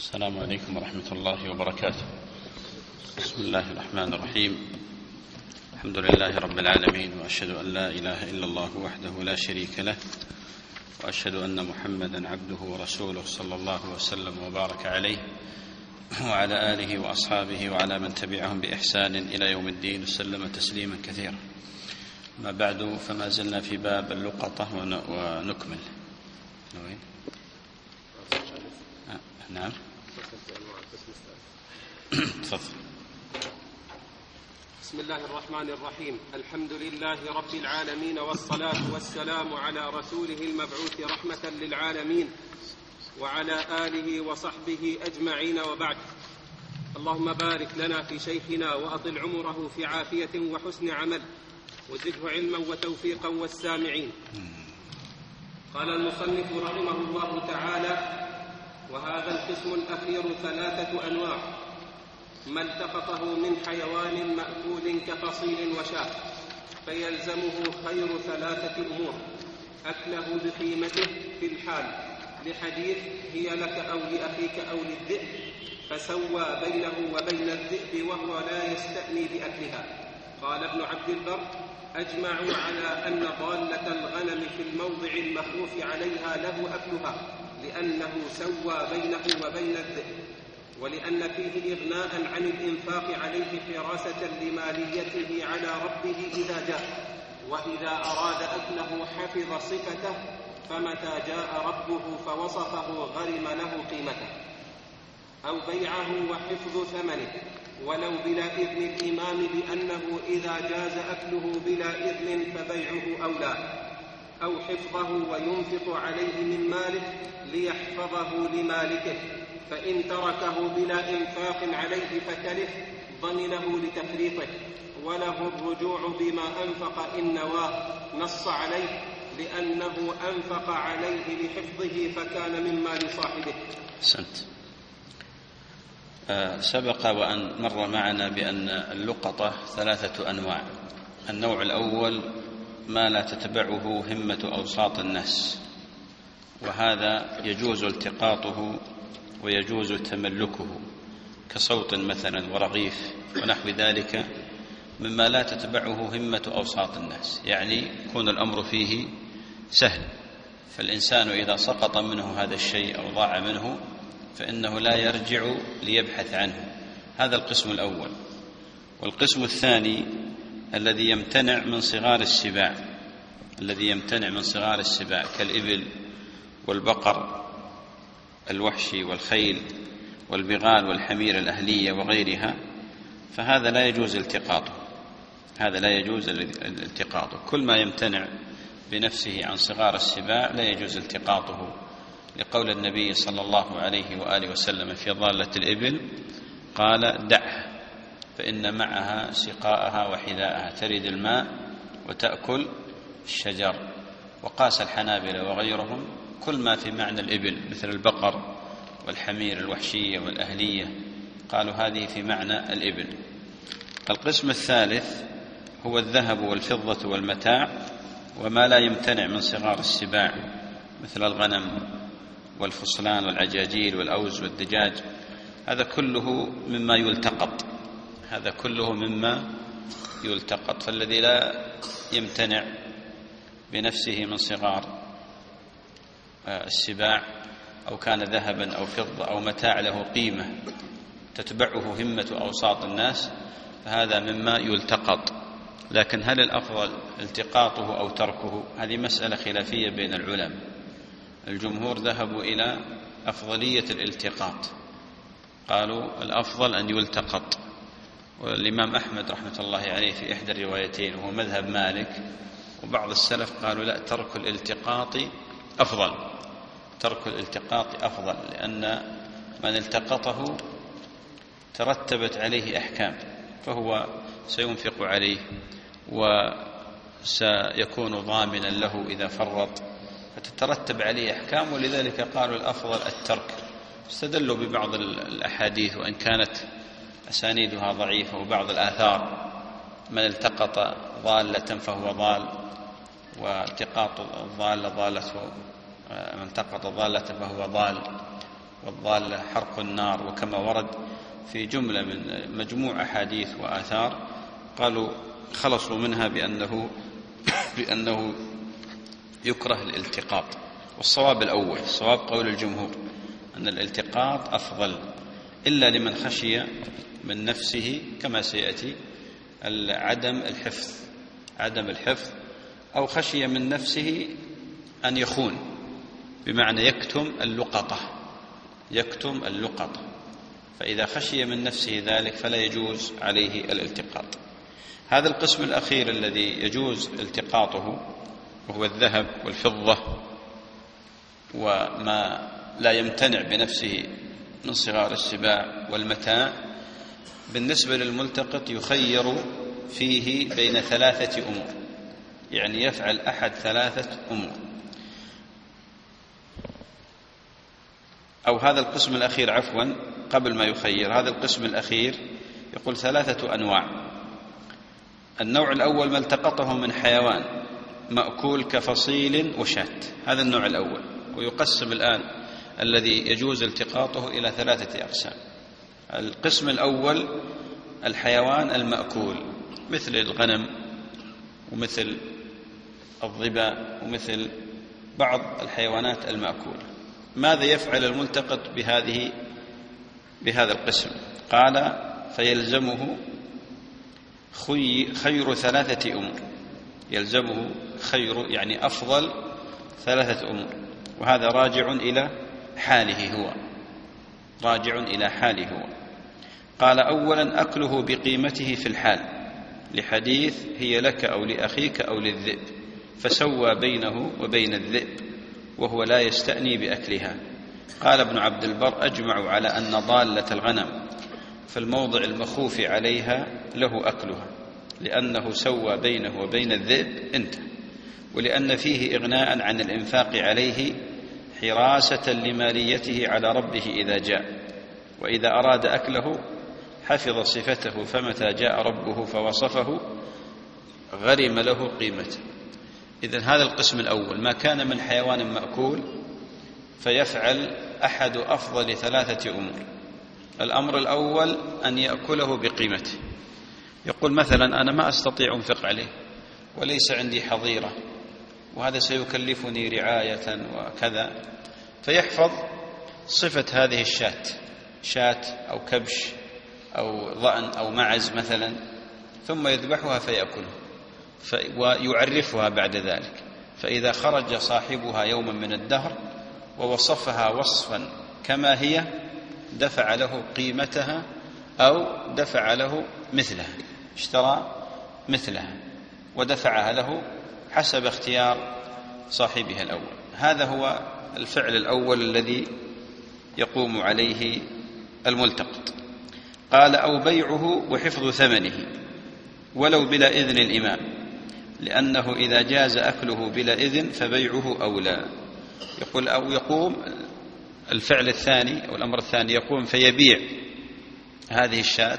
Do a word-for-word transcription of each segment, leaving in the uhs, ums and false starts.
السلام عليكم ورحمة الله وبركاته. بسم الله الرحمن الرحيم. الحمد لله رب العالمين، وأشهد أن لا إله إلا الله وحده لا شريك له، وأشهد أن محمدا عبده ورسوله صلى الله وسلم وبارك عليه وعلى آله وأصحابه وعلى من تبعهم بإحسان إلى يوم الدين وسلم تسليما كثيرا. ما بعد، فما زلنا في باب اللقطة ونكمل. نعم، تفضل. بسم الله الرحمن الرحيم. الحمد لله رب العالمين، والصلاة والسلام على رسوله المبعوث رحمة للعالمين وعلى آله وصحبه أجمعين، وبعد. اللهم بارك لنا في شيخنا وأطل عمره في عافية وحسن عمل، وزده علما وتوفيقا والسامعين. قال المصنف رحمه الله تعالى: وهذا القسم الأخير ثلاثة أنواع: ما التقطه من حيوان مأكول كفصيل وشاة، فيلزمه خير ثلاثة أمور: أكله بقيمته في الحال، لحديث هي لك أو لأخيك أو للذئب، فسوى بينه وبين الذئب وهو لا يستأني بأكلها. قال ابن عبد البر: أجمعوا على أن ضالة الغنم في الموضع المخوف عليها له أكلها، لأنه سوى بينه وبين الذئب، ولأن فيه إغناء عن الإنفاق عليه حراسة لماليته على ربه إذا جاء، وإذا أراد أكله حفظ صفته، فمتى جاء ربه فوصفه غرم له قيمته. أو بيعه وحفظ ثمنه ولو بلا إذن الإمام، بأنه إذا جاز أكله بلا إذن فبيعه أولى. أو حفظه وينفق عليه من ماله ليحفظه لمالكه، فإن تركه بلا إنفاق عليه فتلف ضمنه لتفريطه، وله الرجوع بما أنفق إن نواه، نص عليه لأنه أنفق عليه لحفظه فكان من مال صاحبه. سنت. آه سبق وأن مر معنا بأن اللقطة ثلاثة أنواع. النوع الأول ما لا تتبعه همة أوساط الناس، وهذا يجوز التقاطه ويجوز تملكه، كصوت مثلا ورغيف ونحو ذلك، مما لا تتبعه همة أوساط الناس، يعني يكون الأمر فيه سهل، فالإنسان إذا سقط منه هذا الشيء أو ضاع منه فإنه لا يرجع ليبحث عنه. هذا القسم الأول. والقسم الثاني الذي يمتنع من صغار السباع، الذي يمتنع من صغار السباع كالإبل والبقر الوحشي والخيل والبغال والحمير الأهلية وغيرها، فهذا لا يجوز التقاطه، هذا لا يجوز التقاطه. كل ما يمتنع بنفسه عن صغار السباع لا يجوز التقاطه، لقول النبي صلى الله عليه وآله وسلم في ضالة الإبل قال: دعه فإن معها سقاءها وحذاءها، ترد الماء وتأكل الشجر. وقاس الحنابلة وغيرهم كل ما في معنى الإبل مثل البقر والحمير الوحشية والأهلية، قالوا هذه في معنى الإبل. القسم الثالث هو الذهب والفضة والمتاع، وما لا يمتنع من صغار السباع مثل الغنم والفصلان والعجاجيل والأوز والدجاج، هذا كله مما يلتقط، هذا كله مما يلتقط. فالذي لا يمتنع بنفسه من صغار السباع، أو كان ذهبا أو فضة أو متاع له قيمة تتبعه همة أوساط الناس، فهذا مما يلتقط. لكن هل الأفضل التقاطه أو تركه؟ هذه مسألة خلافية بين العلماء. الجمهور ذهبوا إلى أفضلية الالتقاط، قالوا الأفضل أن يلتقط. والإمام أحمد رحمة الله عليه في إحدى الروايتين، وهو مذهب مالك، وبعض السلف قالوا لا، ترك الالتقاط أفضل، ترك الالتقاط أفضل، لأن من التقطه ترتبت عليه أحكام، فهو سينفق عليه وسيكون ضامنا له إذا فرط، فتترتب عليه أحكام، ولذلك قالوا الأفضل الترك. استدلوا ببعض الأحاديث وإن كانت أسانيدها ضعيفة، وبعض الآثار: من التقط ضالة فهو ضال، والتقاط الضالة ضالته، من التقط ضالة فهو ضال، والضالة حرق النار، وكما ورد في جملة من مجموع أحاديث وآثار قالوا خلصوا منها بأنه بأنه يكره الالتقاط. والصواب الأول، الصواب قول الجمهور أن الالتقاط أفضل، إلا لمن خشي من نفسه كما سيأتي عدم الحفظ عدم الحفظ أو خشي من نفسه أن يخون، بمعنى يكتم اللقطة يكتم اللقطة فإذا خشي من نفسه ذلك فلا يجوز عليه الالتقاط. هذا القسم الأخير الذي يجوز التقاطه وهو الذهب والفضة وما لا يمتنع بنفسه من صغار السباع والمتاع، بالنسبة للملتقط يخير فيه بين ثلاثة أمور، يعني يفعل أحد ثلاثة أمور. أو هذا القسم الأخير عفوا قبل ما يخير، هذا القسم الأخير يقول ثلاثة أنواع. النوع الأول ما التقطه من حيوان مأكول كفصيل وشاة، هذا النوع الأول. ويقسم الآن الذي يجوز التقاطه إلى ثلاثة أقسام. القسم الأول الحيوان المأكول مثل الغنم ومثل الظباء ومثل بعض الحيوانات المأكولة. ماذا يفعل الملتقط بهذه بهذا القسم؟ قال فيلزمه خير ثلاثة أمور، يلزمه خير يعني أفضل ثلاثة أمور، وهذا راجع إلى حاله هو راجع إلى حاله هو قال أولا أكله بقيمته في الحال، لحديث هي لك أو لأخيك أو للذئب، فسوى بينه وبين الذئب وهو لا يستأني بأكلها. قال ابن عبد البر أجمعوا على أن ضالة الغنم في الموضع المخوف عليها له أكلها، لأنه سوى بينه وبين الذئب انتهى، ولأن فيه إغناء عن الإنفاق عليه حراسة لماليته على ربه إذا جاء، وإذا أراد أكله حفظ صفته، فمتى جاء ربه فوصفه غرم له قيمته. إذن هذا القسم الأول ما كان من حيوان مأكول فيفعل أحد أفضل ثلاثة أمور. الأمر الأول أن يأكله بقيمته، يقول مثلا أنا ما أستطيع أنفق عليه وليس عندي حظيرة وهذا سيكلفني رعاية وكذا، فيحفظ صفة هذه الشاة، شاة أو كبش أو ضأن أو معز مثلا، ثم يذبحها فيأكلها ويعرفها بعد ذلك، فإذا خرج صاحبها يوما من الدهر ووصفها وصفا كما هي دفع له قيمتها أو دفع له مثلها، اشترى مثلها ودفعها له حسب اختيار صاحبها الأول. هذا هو الفعل الأول الذي يقوم عليه الملتقط. قال أو بيعه وحفظ ثمنه ولو بلا إذن الإمام، لأنه إذا جاز أكله بلا إذن فبيعه أولى. يقول أو يقوم الفعل الثاني أو الأمر الثاني، يقوم فيبيع هذه الشاة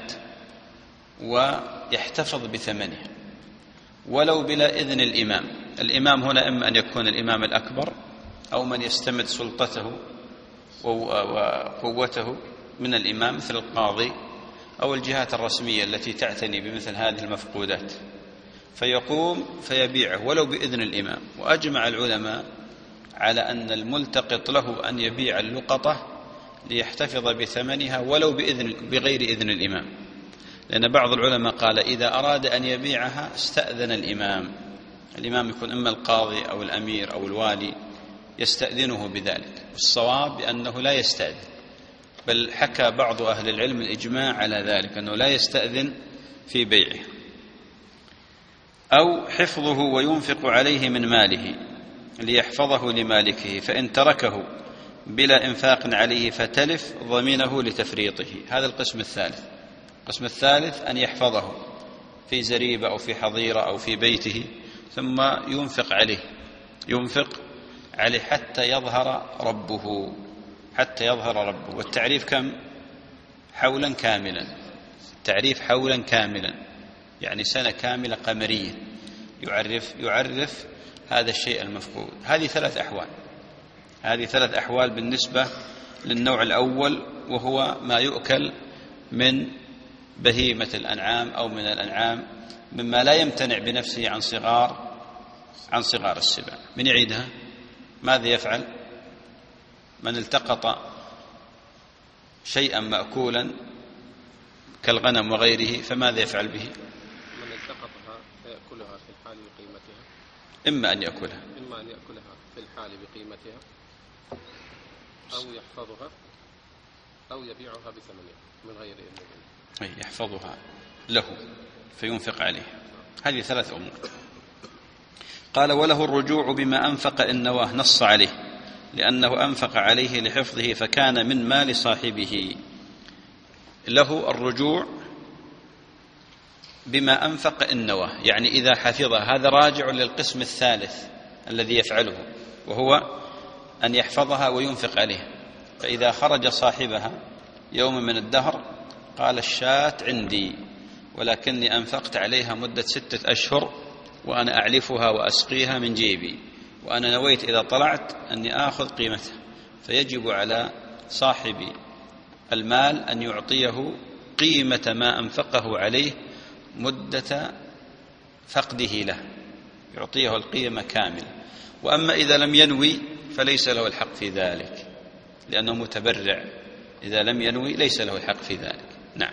ويحتفظ بثمنها ولو بلا إذن الإمام. الإمام هنا إما أن يكون الإمام الأكبر أو من يستمد سلطته وقوته من الإمام مثل القاضي أو الجهات الرسمية التي تعتني بمثل هذه المفقودات، فيقوم فيبيعه ولو بإذن الإمام. وأجمع العلماء على أن الملتقط له أن يبيع اللقطة ليحتفظ بثمنها ولو بإذن بغير إذن الإمام، لأن بعض العلماء قال إذا أراد أن يبيعها استأذن الإمام، الإمام يكون إما القاضي أو الأمير أو الوالي يستأذنه بذلك. الصواب بأنه لا يستأذن، بل حكى بعض أهل العلم الإجماع على ذلك أنه لا يستأذن في بيعه. أو حفظه وينفق عليه من ماله ليحفظه لمالكه، فإن تركه بلا إنفاق عليه فتلف ضمنه لتفريطه. هذا القسم الثالث. القسم الثالث أن يحفظه في زريبة أو في حظيرة أو في بيته ثم ينفق عليه ينفق عليه حتى يظهر ربه حتى يظهر ربه. والتعريف كم؟ حولا كاملا. تعريف حولا كاملا يعني سنة كاملة قمرية يعرف يعرف هذا الشيء المفقود. هذه ثلاث أحوال هذه ثلاث أحوال بالنسبة للنوع الأول، وهو ما يؤكل من بهيمة الأنعام أو من الأنعام مما لا يمتنع بنفسه عن صغار عن صغار السباع. من يعيدها؟ ماذا يفعل من التقط شيئا مأكولا كالغنم وغيره؟ فماذا يفعل به؟ من التقطها فيأكلها في الحال بقيمتها، إما أن يأكلها إما أن يأكلها في الحال بقيمتها، أو يحفظها، أو يبيعها بثمنها من غير إذن، أي يحفظها له فينفق عليه. هذه ثلاث أمور. قال: وله الرجوع بما أنفق إن نواه، نص عليه لأنه أنفق عليه لحفظه فكان من مال صاحبه. له الرجوع بما أنفق إن نواه، يعني إذا حفظه. هذا راجع للقسم الثالث الذي يفعله، وهو أن يحفظها وينفق عليها. فإذا خرج صاحبها يوم من الدهر قال: الشاة عندي ولكني أنفقت عليها مدة ستة أشهر وأنا أعلفها وأسقيها من جيبي، وأنا نويت إذا طلعت أني آخذ قيمتها، فيجب على صاحب المال أن يعطيه قيمة ما أنفقه عليه مدة فقده له، يعطيه القيمة كاملة. وأما إذا لم ينوي فليس له الحق في ذلك، لأنه متبرع. إذا لم ينوي ليس له الحق في ذلك. نعم.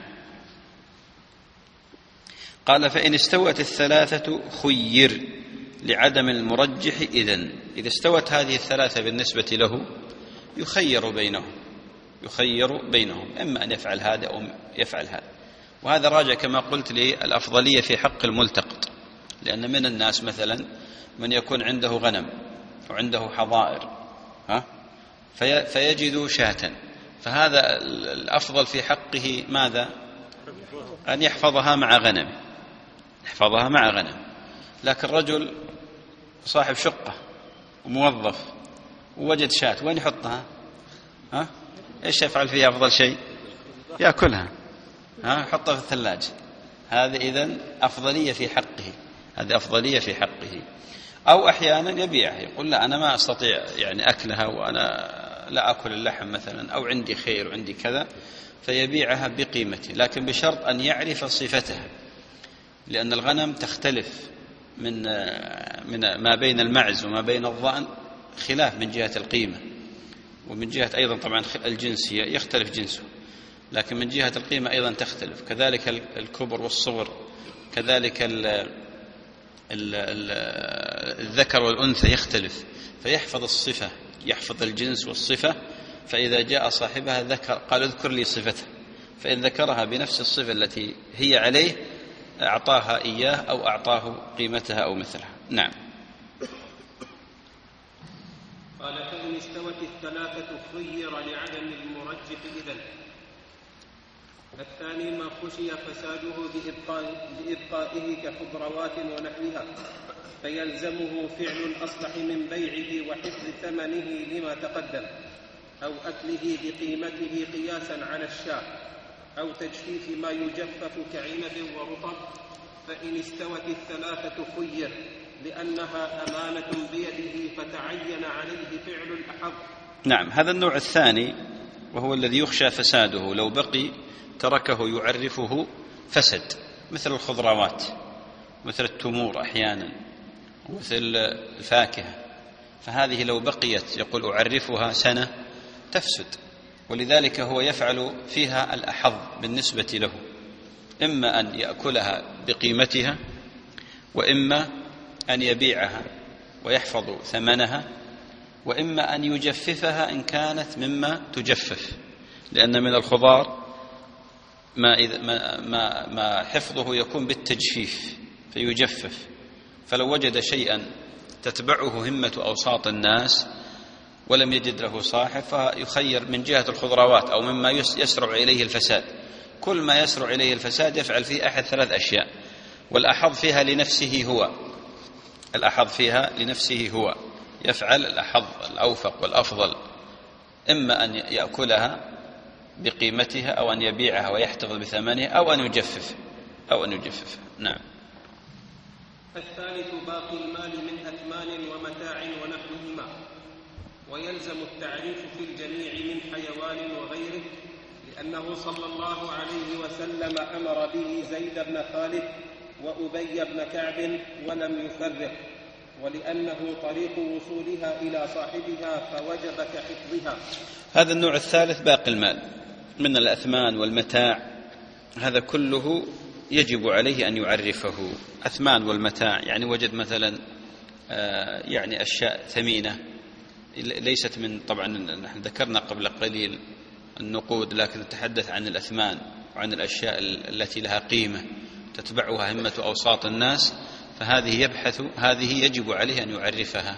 قال: فإن استوت الثلاثة خير لعدم المرجح. إذن إذا استوت هذه الثلاثة بالنسبة له يخير بينهم يخير بينهم إما أن يفعل هذا أو يفعل هذا. وهذا راجع كما قلت للأفضلية في حق الملتقط، لأن من الناس مثلا من يكون عنده غنم وعنده حظائر ها في فيجد شاة، فهذا الأفضل في حقه ماذا؟ أن يحفظها مع غنم يحفظها مع غنم. لكن رجل صاحب شقة وموظف ووجد شاة، وين يحطها؟ ها؟ إيش يفعل فيها أفضل شيء؟ يأكلها، ها؟ يحطها في الثلاجة. هذا إذن أفضلية في حقه هذه أفضلية في حقه. أو أحيانا يبيعها، يقول: لا أنا ما أستطيع يعني أكلها، وأنا لا أكل اللحم مثلا، أو عندي خير وعندي كذا، فيبيعها بقيمته، لكن بشرط أن يعرف صفتها، لأن الغنم تختلف من من ما بين المعز وما بين الضأن خلاف من جهة القيمة، ومن جهة أيضا طبعا الجنسية يختلف جنسه، لكن من جهة القيمة أيضا تختلف، كذلك الكبر والصغر، كذلك ال ال ال الذكر والأنثى يختلف، فيحفظ الصفة، يحفظ الجنس والصفة. فإذا جاء صاحبها ذكر قال: اذكر لي صفتها، فإن ذكرها بنفس الصفة التي هي عليه أعطاها إياه أو أعطاه قيمتها أو مثلها. نعم. قال: فإن استوت الثلاثة خير لعدم المرجح. إذن الثاني ما خشي فساده بإبقاء بإبقائه كخضروات ونحوها، فيلزمه فعل الأصلح من بيعه وحفظ ثمنه لما تقدم، أو أكله بقيمته قياسا على الشاة، أو تجفيف ما يجفف كعنب ورطب. فإن استوت الثلاثة خير لأنها أمانة بيده فتعين عليه فعل الأحظ. نعم. هذا النوع الثاني وهو الذي يخشى فساده، لو بقي تركه يعرفه فسد، مثل الخضروات، مثل التمور أحيانا، مثل الفاكهة، فهذه لو بقيت يقول أعرفها سنة تفسد، ولذلك هو يفعل فيها الأحظ بالنسبة له، إما أن يأكلها بقيمتها، وإما أن يبيعها ويحفظ ثمنها، وإما أن يجففها إن كانت مما تجفف، لأن من الخضار ما, إذا ما, ما, ما حفظه يكون بالتجفيف فيجفف. فلو وجد شيئا تتبعه همة أوساط الناس ولم يجد له صاحب فيخير من جهة الخضروات أو مما يسرع إليه الفساد. كل ما يسرع إليه الفساد يفعل فيه أحد ثلاث أشياء، والأحظ فيها لنفسه هو الأحظ فيها لنفسه هو يفعل الأحظ الأوفق والأفضل، إما أن يأكلها بقيمتها أو أن يبيعها ويحتفظ بثمنها أو أن يجفف أو أن يجفف. نعم. الثالث باقي المال من أثمان ومتاع ونحوهما، ويلزم التعريف في الجميع من حيوان وغيره، لأنه صلى الله عليه وسلم أمر به زيد بن خالد وأبي بن كعب ولم يفرق، ولأنه طريق وصولها إلى صاحبها فوجب كحفظها. هذا النوع الثالث باقي المال من الأثمان والمتاع، هذا كله يجب عليه أن يعرفه. أثمان والمتاع يعني وجد مثلا يعني أشياء ثمينة ليست من، طبعا نحن ذكرنا قبل قليل النقود، لكن نتحدث عن الأثمان وعن الأشياء التي لها قيمة تتبعها همة أوساط الناس، فهذه يبحث هذه يجب عليه أن يعرفها.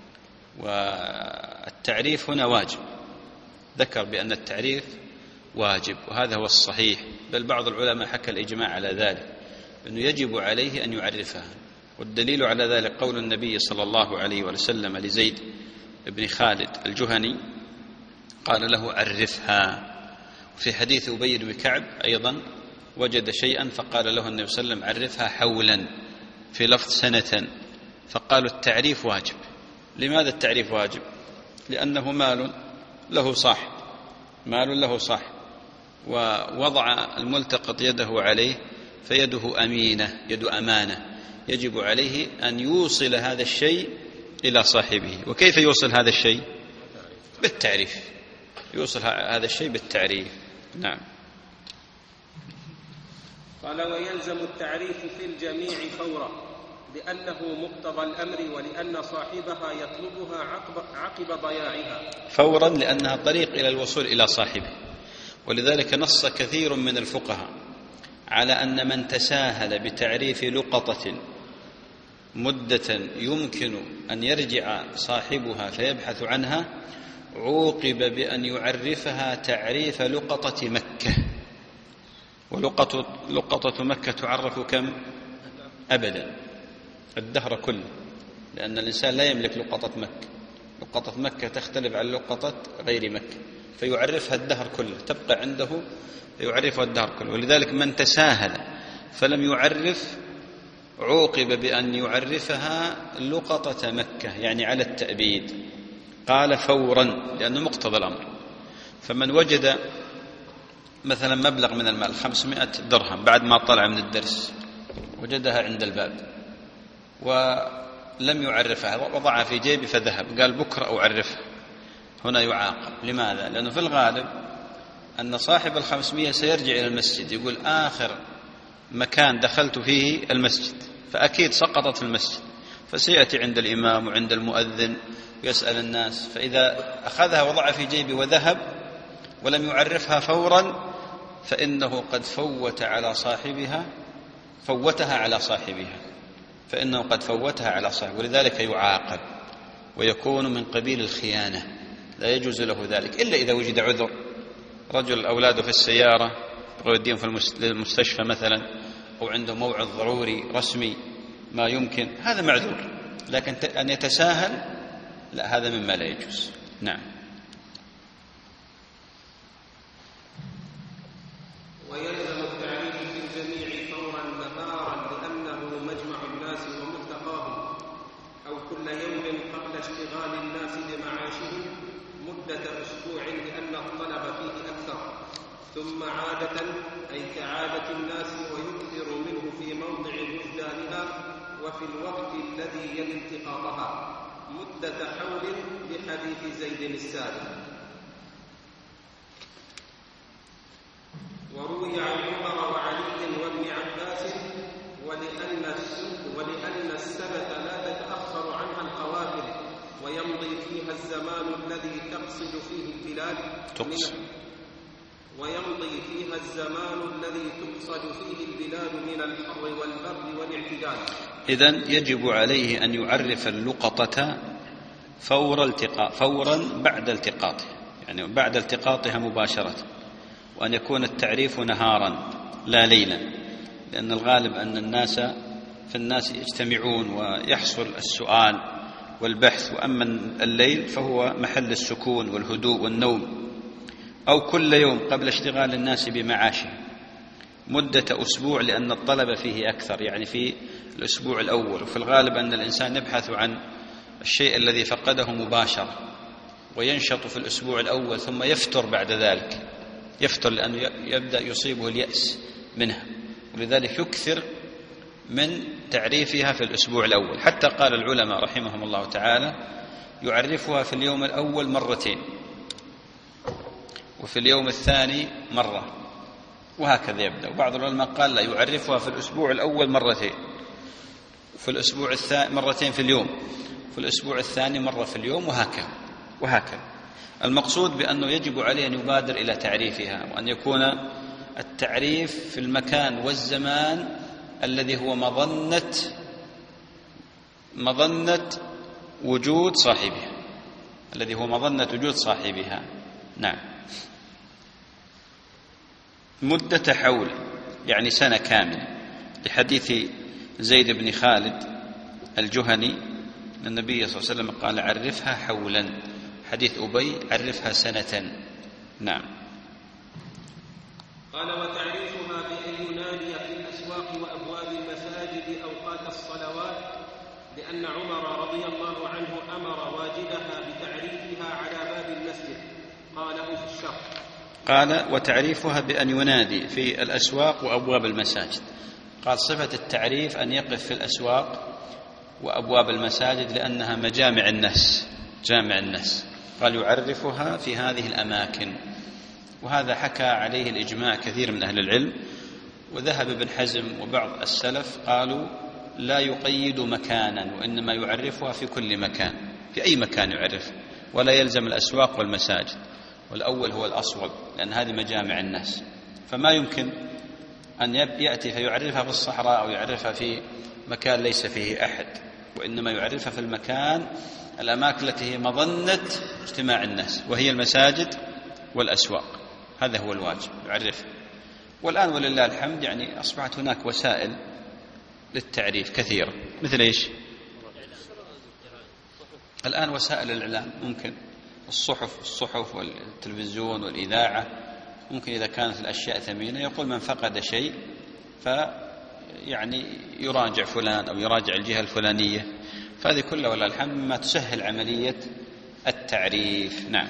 والتعريف هنا واجب، ذكر بأن التعريف واجب، وهذا هو الصحيح، بل بعض العلماء حكى الإجماع على ذلك أنه يجب عليه أن يعرفها. والدليل على ذلك قول النبي صلى الله عليه وسلم لزيد بن خالد الجهني قال له عرفها. وفي حديث أبي بن كعب أيضا وجد شيئا فقال له النبي صلى الله عليه وسلم عرفها حولا، في لفظ سنة، فقالوا التعريف واجب. لماذا التعريف واجب؟ لأنه مال له صاحب، مال له صاحب، ووضع الملتقط يده عليه فيده أمينة، يد أمانة، يجب عليه أن يوصل هذا الشيء إلى صاحبه. وكيف يوصل هذا الشيء؟ بالتعريف، يوصل هذا الشيء بالتعريف. نعم. قال ويلزم التعريف في الجميع فورا، لأنه مقتضى الأمر، ولأن صاحبها يطلبها عقب, عقب ضياعها. فورا لأنها طريق إلى الوصول إلى صاحبه. ولذلك نص كثير من الفقهاء على أن من تساهل بتعريف لقطة مدة يمكن أن يرجع صاحبها فيبحث عنها عوقب بأن يعرفها تعريف لقطة مكة. ولقطة لقطة مكة تعرف كم؟ أبدا، الدهر كله، لأن الإنسان لا يملك لقطة مكة. لقطة مكة تختلف عن لقطة غير مكة، فيعرفها الدهر كله، تبقى عنده يعرفها الدهر كله. ولذلك من تساهل فلم يعرف عوقب بأن يعرفها لقطة مكة، يعني على التأبيد. قال فورا لأنه مقتضى الأمر. فمن وجد مثلا مبلغ من المال خمسمائة درهم بعد ما طلع من الدرس، وجدها عند الباب ولم يعرفها، وضعها في جيبه فذهب، قال بكرة أعرفها، هنا يعاقب. لماذا؟ لأنه في الغالب أن صاحب الخمسمائة سيرجع إلى المسجد يقول آخر مكان دخلت فيه المسجد، فأكيد سقطت في المسجد، فسيأتي عند الإمام وعند المؤذن ويسأل الناس. فإذا أخذها وضعها في جيبه وذهب ولم يعرفها فورا فإنه قد فوت على صاحبها فوتها على صاحبها فإنه قد فوتها على صاحبه، ولذلك يعاقب ويكون من قبيل الخيانة، لا يجوز له ذلك إلا إذا وجد عذر. رجل أولاده في السيارة يوديهم في المستشفى مثلا، أو عنده موعظ ضروري رسمي ما يمكن، هذا معذور. لكن أن يتساهل لا، هذا مما لا يجوز. نعم. ويلزم التعريف في الجميع فورا نهارا، لأنه مجمع الناس وملتقاهم، أو كل يوم قبل اشتغال الناس بمعاشهم مدة أسبوع، لأن الطلب فيه أكثر. ثم عادة أي كعادة الناس، ويكثر منه في موضع وجدانها وفي الوقت الذي يلي التقاطها مدة حول، لحديث زيد السابق. وروي عن عمر وعلي وابن عباس ولأن ولأن السنة لا تتأخر عنها القوافل، ويمضي فيها الزمان الذي تقصد فيه البلاد تقصد ويمضي فيها الزمان الذي تقصد فيه البلاد من الحر والبرد والاعتدال. إذن يجب عليه أن يعرف اللقطة فور التقاء فورا بعد التقاطها، يعني بعد التقاطها مباشرة، وأن يكون التعريف نهارا لا ليلا، لأن الغالب أن الناس في الناس يجتمعون ويحصل السؤال والبحث، وأما الليل فهو محل السكون والهدوء والنوم. أو كل يوم قبل اشتغال الناس بمعاشه مدة أسبوع، لأن الطلب فيه أكثر، يعني في الأسبوع الأول. وفي الغالب أن الإنسان يبحث عن الشيء الذي فقده مباشرة، وينشط في الأسبوع الأول ثم يفتر بعد ذلك، يفتر لأنه يبدأ يصيبه اليأس منها، ولذلك يكثر من تعريفها في الأسبوع الأول. حتى قال العلماء رحمهم الله تعالى يعرفها في اليوم الأول مرتين، وفي اليوم الثاني مرة، وهكذا يبدأ. وبعض العلماء قال لا، يعرفها في الأسبوع الأول مرتين، وفي الأسبوع الثاني مرتين في اليوم، في الأسبوع الثاني مرة في اليوم، وهكذا وهكذا. المقصود بأنه يجب عليه أن يبادر إلى تعريفها، وأن يكون التعريف في المكان والزمان الذي هو مظنة مظنة وجود صاحبها، الذي هو مظنة وجود صاحبها. نعم. مدة حول يعني سنة كاملة، لحديث زيد بن خالد الجهني النبي صلى الله عليه وسلم قال عرفها حولا، حديث أبي عرفها سنة. نعم. قال وتعريفها بأن ينادي في الأسواق وأبواب المساجد أوقات الصلوات، لأن عمر رضي الله عنه أمر واجدها بتعريفها على باب المسجد، قاله في الشرح. قال وتعريفها بأن ينادي في الأسواق وأبواب المساجد. قال صفة التعريف أن يقف في الأسواق وأبواب المساجد لأنها مجامع الناس، جامع الناس. قال يعرفها في هذه الأماكن، وهذا حكى عليه الإجماع كثير من أهل العلم. وذهب ابن حزم وبعض السلف قالوا لا يقيد مكانا، وإنما يعرفها في كل مكان، في أي مكان يعرف، ولا يلزم الأسواق والمساجد. والأول هو الأصوب، لأن هذه مجامع الناس، فما يمكن أن يأتي فيعرفها في الصحراء أو يعرفها في مكان ليس فيه أحد، وإنما يعرفها في المكان الأماكن التي هي مظنة اجتماع الناس، وهي المساجد والأسواق. هذا هو الواجب، يعرفها. والآن ولله الحمد يعني أصبحت هناك وسائل للتعريف كثيرة، مثل إيش؟ الآن وسائل الإعلام، ممكن الصحف الصحف والتلفزيون والإذاعة، ممكن إذا كانت الأشياء ثمينة يقول من فقد شيء فيعني يراجع فلان أو يراجع الجهة الفلانية. فهذه كلها ولله الحمد ما تسهل عملية التعريف. نعم.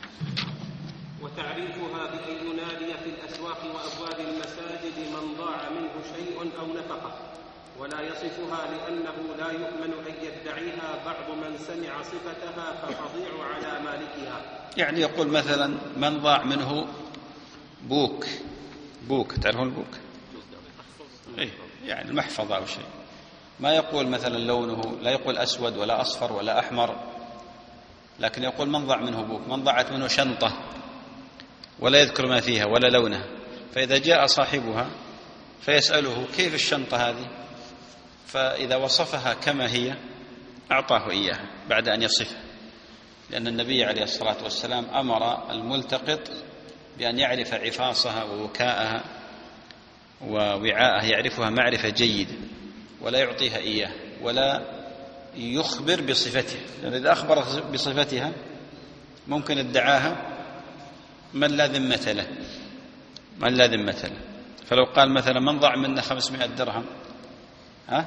وتعريفها بأن ينادي في الأسواق وأبواب المساجد من ضاع منه شيء أو نفقه، ولا يصفها لأنه لا يؤمن أن يدعيها بعض من سمع صفتها فتضيع على مالكها. يعني يقول مثلا من ضاع منه بوك، بوك تعرفون البوك؟ إيه يعني المحفظة أو شيء، ما يقول مثلا لونه، لا يقول أسود ولا أصفر ولا أحمر، لكن يقول من ضاع منه بوك، من ضاعت منه شنطة، ولا يذكر ما فيها ولا لونها. فإذا جاء صاحبها فيسأله كيف الشنطة هذه، فإذا وصفها كما هي أعطاه إياها بعد أن يصفها، لأن النبي عليه الصلاة والسلام أمر الملتقط بأن يعرف عفاصها ووكاءها ووعاءها، يعرفها معرفة جيدة، ولا يعطيها إياه ولا يخبر بصفتها، لأن إذا أخبر بصفتها ممكن ادعاها من لا ذمة له، من لا ذمة له. فلو قال مثلا من ضاع منا خمسمائة درهم، ها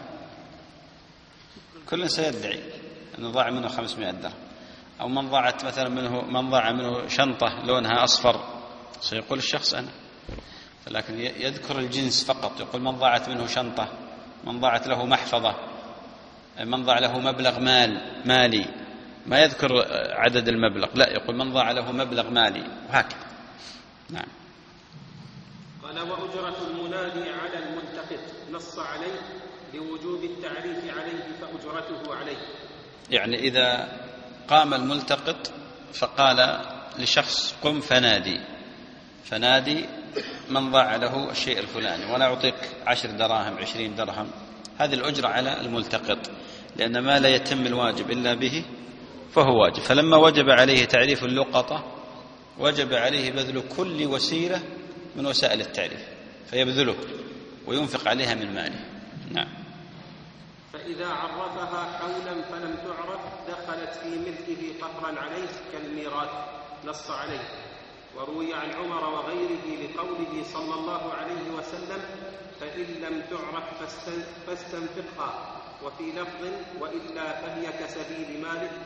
كل سيدعي أنه ضاع منه خمسمائة درهم. أو من ضاعت مثلا منه من ضاع منه شنطة لونها أصفر، سيقول الشخص أنا، لكن يذكر الجنس فقط، يقول من ضاعت منه شنطة، من ضاعت له محفظة، من ضاع له مبلغ مال مالي، ما يذكر عدد المبلغ، لا يقول من ضاع له مبلغ مالي، وهكذا. نعم. قال وأجرة المنادي على الملتقط نص عليه لوجوب التعريف عليه فأجرته عليه. يعني إذا قام الملتقط فقال لشخص قم فنادي، فنادي من ضاع له الشيء الفلاني ولا أعطيك عشر دراهم عشرين درهم، هذه الأجرة على الملتقط، لأن ما لا يتم الواجب إلا به فهو واجب. فلما وجب عليه تعريف اللقطة وجب عليه بذل كل وسيلة من وسائل التعريف، فيبذله وينفق عليها من ماله. نعم. فإذا عرفها حولا فلم تعرف دخلت في ملكه قهرا عليه كالميراث، نص عليه. وروي عن عمر وغيره لقوله صلى الله عليه وسلم فإن لم تعرف فاستنفقها، وفي لفظ وإلا فهي كسبيل مالك،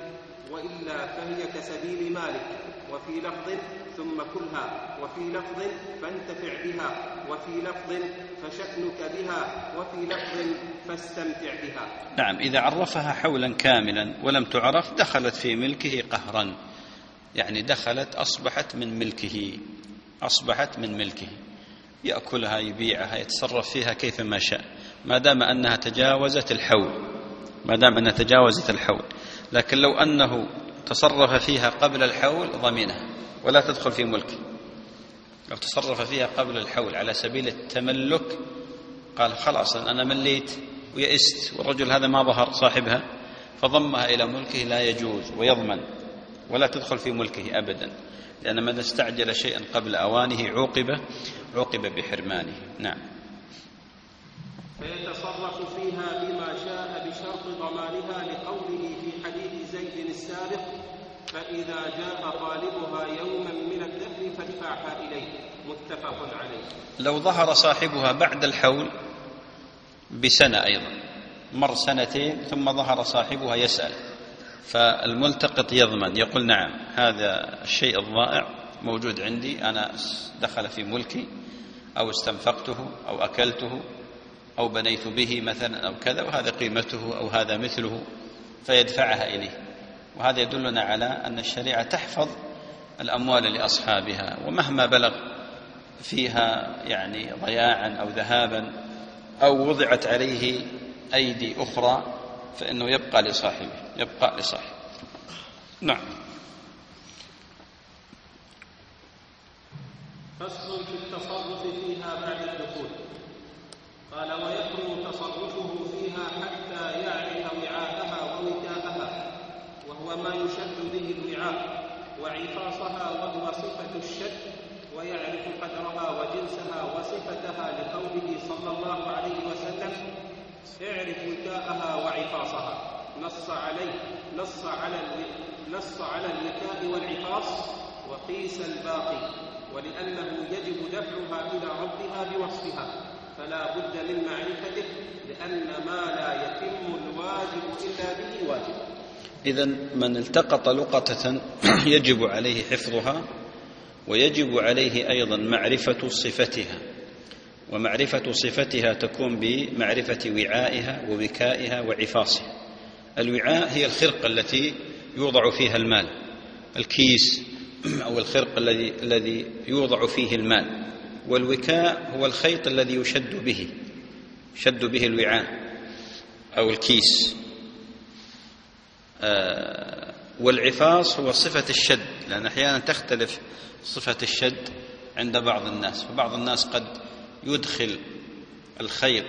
وإلا فهي كسبيل مالك، وفي لفظ ثم كلها، وفي لفظ فانتفع بها، وفي لفظ فشأنك بها، وفي لفظ فاستمتع بها. نعم، إذا عرفها حولا كاملا ولم تعرف دخلت في ملكه قهرا، يعني دخلت أصبحت من ملكه، أصبحت من ملكه، يأكلها يبيعها يتصرف فيها كيفما شاء ما دام أنها تجاوزت الحول، ما دام أنها تجاوزت الحول. لكن لو أنه تصرف فيها قبل الحول ضمنها ولا تدخل في ملكه. لو تصرف فيها قبل الحول على سبيل التملك، قال خلاص أنا مليت ويئست والرجل هذا ما ظهر صاحبها، فضمها إلى ملكه، لا يجوز، ويضمن ولا تدخل في ملكه أبدا، لأن من استعجل شيئا قبل أوانه عوقب عوقب بحرمانه. نعم. فيتصرف فيها بما شاء بشرط ضمانها، لقوله في حديث زيد السابق: فإذا جاء طالبها يوما من الدهر فادفعها إليه، متفق عليه. لو ظهر صاحبها بعد الحول بسنة أيضا، مر سنتين ثم ظهر صاحبها يسأل، فالملتقط يضمن، يقول نعم هذا الشيء الضائع موجود عندي، أنا دخل في ملكي، أو استنفقته أو أكلته أو بنيت به مثلا أو كذا، وهذا قيمته أو هذا مثله، فيدفعها إليه. وهذا يدلنا على أن الشريعة تحفظ الأموال لأصحابها، ومهما بلغ فيها يعني ضياعا أو ذهابا أو وضعت عليه أيدي أخرى فإنه يبقى لصاحبه، يبقى لصاحبه. نعم. فصل في التصرف فيها بعد الدخول. قال: ويكون تصرفه فيها حتى يعرف وعاءها ووكاءها، وهو ما يشد به الوعاء، وعفاصها وهو صفة الشد، ويعرف قدرها وجنسها وصفتها، لقوله صلى الله عليه وسلم: اعرف وكاءها وعفاصها. نص عليه نص على نص على الوكاء والعفاص، وقيس الباقي، ولأنه يجب دفعها إلى ربها بوصفها، فلا بد من معرفته، لأن ما لا يتم الواجب إلا به واجب. إذن من التقط لقطة يجب عليه حفظها، ويجب عليه أيضا معرفة صفتها، ومعرفة صفتها تكون بمعرفة وعائها ووكائها وعفاصها. الوعاء هي الخرقة التي يوضع فيها المال، الكيس أو الخرق الذي الذي يوضع فيه المال، والوكاء هو الخيط الذي يشد به يشد به الوعاء أو الكيس. آه والعفاص هو صفة الشد، لأن أحيانا تختلف صفة الشد عند بعض الناس، فبعض الناس قد يدخل الخيط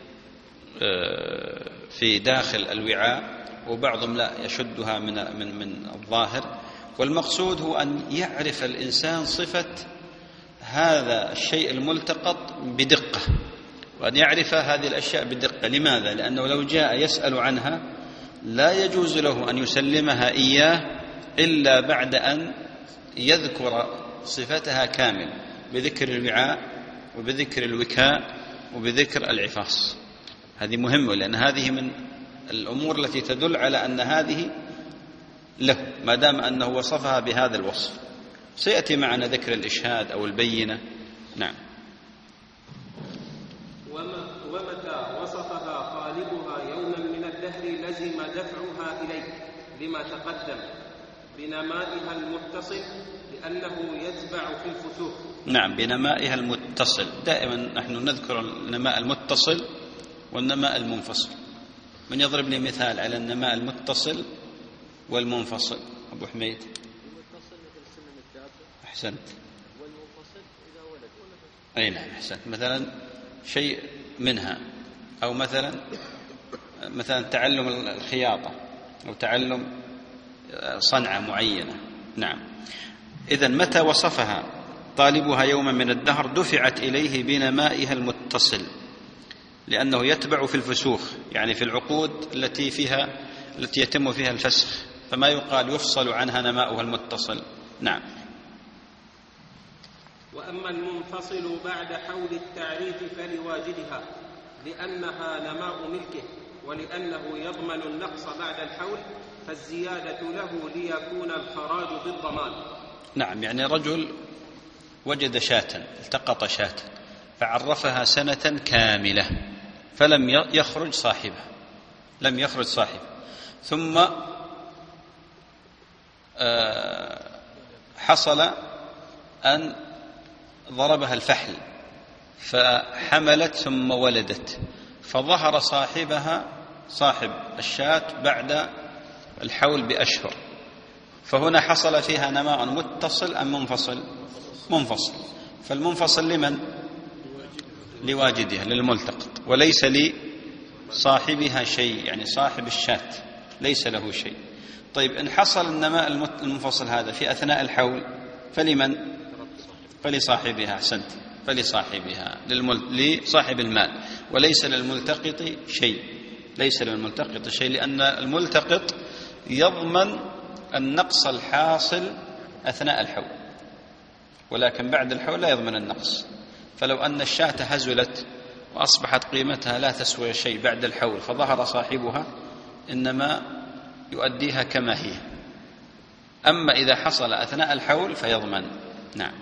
آه في داخل الوعاء، وبعضهم لا يشدها من من من الظاهر. والمقصود هو أن يعرف الإنسان صفة هذا الشيء الملتقط بدقة، وأن يعرف هذه الأشياء بدقة. لماذا؟ لأنه لو جاء يسأل عنها لا يجوز له أن يسلمها إياه إلا بعد أن يذكر صفتها كامل، بذكر الوعاء وبذكر الوكاء وبذكر العفاص. هذه مهمة، لأن هذه من الأمور التي تدل على أن هذه له، ما دام أنه وصفها بهذا الوصف. سيأتي معنا ذكر الإشهاد أو البينة. نعم. ومتى وصفها طالبها يوما من الدهر لزم دفعها إليه، لما تقدم بنمائها المتصل، لأنه يتبع في الفسوق. نعم، بنمائها المتصل. دائما نحن نذكر النماء المتصل والنماء المنفصل. من يضرب لي مثال على النماء المتصل والمنفصل؟ أبو حميد. المتصل مثل سنن الدابة. أحسنت. والمنفصل إذا ولد ولد. أي نعم، أحسنت. مثلا شيء منها، أو مثلا مثلا تعلم الخياطة أو تعلم صنعة معينة. نعم. إذن متى وصفها طالبها يوما من الدهر دفعت إليه بنمائها المتصل، لأنه يتبع في الفسوخ، يعني في العقود التي فيها التي يتم فيها الفسخ، فما يقال يفصل عنها نماؤها المتصل. نعم. وأما المنفصل بعد حول التعريف فلواجدها، لأنها نماء ملكه، ولأنه يضمن النقص بعد الحول، فالزيادة له ليكون الخراج بالضمان. نعم، يعني رجل وجد شاة، التقط شاة فعرفها سنة كاملة فلم يخرج صاحبها، لم يخرج صاحبه، ثم حصل أن ضربها الفحل فحملت ثم ولدت، فظهر صاحبها صاحب الشاة بعد الحول بأشهر، فهنا حصل فيها نماء متصل أم منفصل؟ منفصل. فالمنفصل لمن؟ لواجدها، للملتقط، وليس لصاحبها شيء، يعني صاحب الشاة ليس له شيء. طيب إن حصل النماء المنفصل هذا في أثناء الحول فلمن؟ فلصاحبها، أحسنت، فلصاحبها، لصاحب المال، وليس للملتقط شيء، ليس للملتقط شيء، لأن الملتقط يضمن النقص الحاصل أثناء الحول، ولكن بعد الحول لا يضمن النقص. فلو أن الشاة هزلت وأصبحت قيمتها لا تسوي شيء بعد الحول فظهر صاحبها إنما يؤديها كما هي، أما إذا حصل أثناء الحول فيضمن. نعم.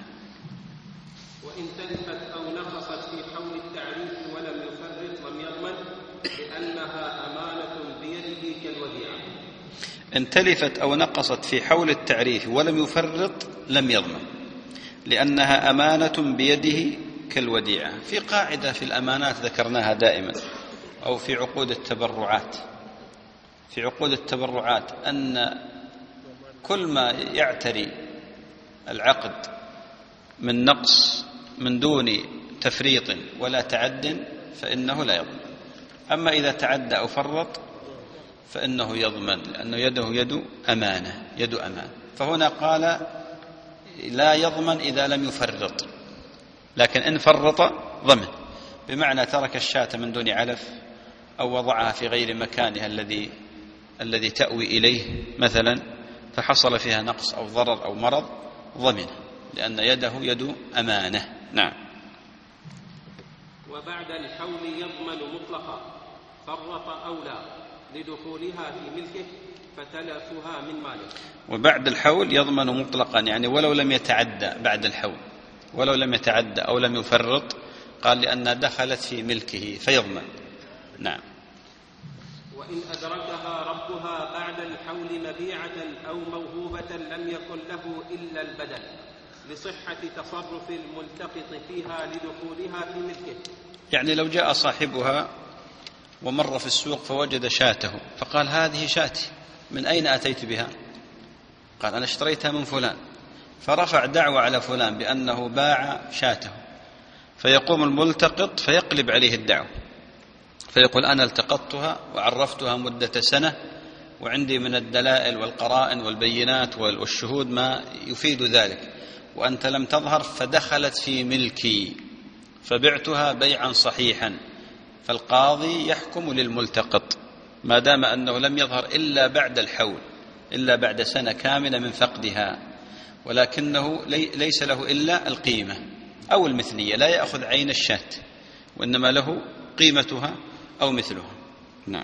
وإن تلفت أو نقصت في حول التعريف ولم يفرط لم يضمن لأنها أمانة بيده كالوديعة. إن تلفت أو نقصت في حول التعريف ولم يفرط لم يضمن لأنها أمانة بيده كالوديعة. في قاعدة في الأمانات ذكرناها دائما، أو في عقود التبرعات، في عقود التبرعات أن كل ما يعتري العقد من نقص من دون تفريط ولا تعد فإنه لا يضمن، أما إذا تعدى أو فرط فإنه يضمن، لأنه يده يد أمانة، يد أمانة. فهنا قال لا يضمن إذا لم يفرط، لكن إن فرط ضمن، بمعنى ترك الشاة من دون علف أو وضعها في غير مكانها الذي الذي تأوي إليه مثلا فحصل فيها نقص أو ضرر أو مرض ضمن، لأن يده يد أمانة. نعم. وبعد الحول يضمن مطلقا فرط أو لا لدخولها في ملكه فتلفها من ماله. وبعد الحول يضمن مطلقا، يعني ولو لم يتعدى بعد الحول، ولو لم يتعدى أو لم يفرط، قال لأنها دخلت في ملكه فيضمن. نعم. وإن أدركها ربها بعد الحول مبيعة أو موهوبة لم يكن له إلا البدل لصحة تصرف الملتقط فيها لدخولها في ملكه. يعني لو جاء صاحبها ومر في السوق فوجد شاته فقال هذه شاتي، من أين أتيت بها؟ قال أنا اشتريتها من فلان، فرفع دعوة على فلان بأنه باع شاته، فيقوم الملتقط فيقلب عليه الدعوة فيقول أنا التقطتها وعرفتها مدة سنة وعندي من الدلائل والقرائن والبينات والشهود ما يفيد ذلك، وأنت لم تظهر فدخلت في ملكي فبعتها بيعا صحيحا، فالقاضي يحكم للملتقط ما دام أنه لم يظهر إلا بعد الحول، إلا بعد سنة كاملة من فقدها، ولكنه ليس له إلا القيمة أو المثلية، لا يأخذ عين الشاة وإنما له قيمتها أو مثلها. نعم.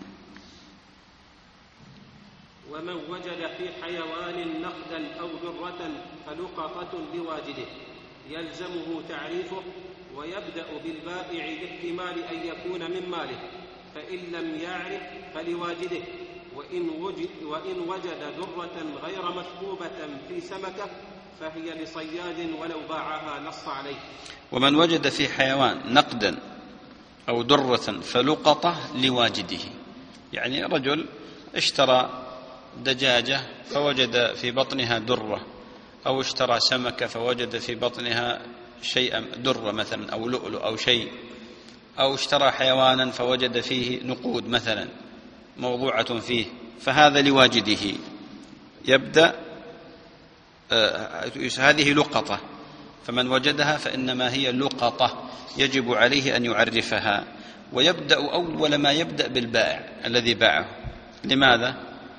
ومن وجد في حيوان نقدا أو ذرة فلقطة لواجده يلزمه تعريفه ويبدأ بالبائع لاحتمال أن يكون من ماله، فإن لم يعرف فلواجده، وإن وجد, وإن وجد ذرة غير مثقوبة في سمكة فهي لصياد ولو باعها نص عليه. ومن وجد في حيوان نقدا أو درة فلقطة لواجده، يعني رجل اشترى دجاجة فوجد في بطنها درة، أو اشترى سمكة فوجد في بطنها شيئا درة مثلا أو لؤلؤ أو شيء، أو اشترى حيوانا فوجد فيه نقود مثلا موضوعة فيه، فهذا لواجده يبدأ آه هذه لقطة، فمن وجدها فإنما هي لقطة يجب عليه أن يعرفها، ويبدأ أول ما يبدأ بالبائع الذي باعه. لماذا؟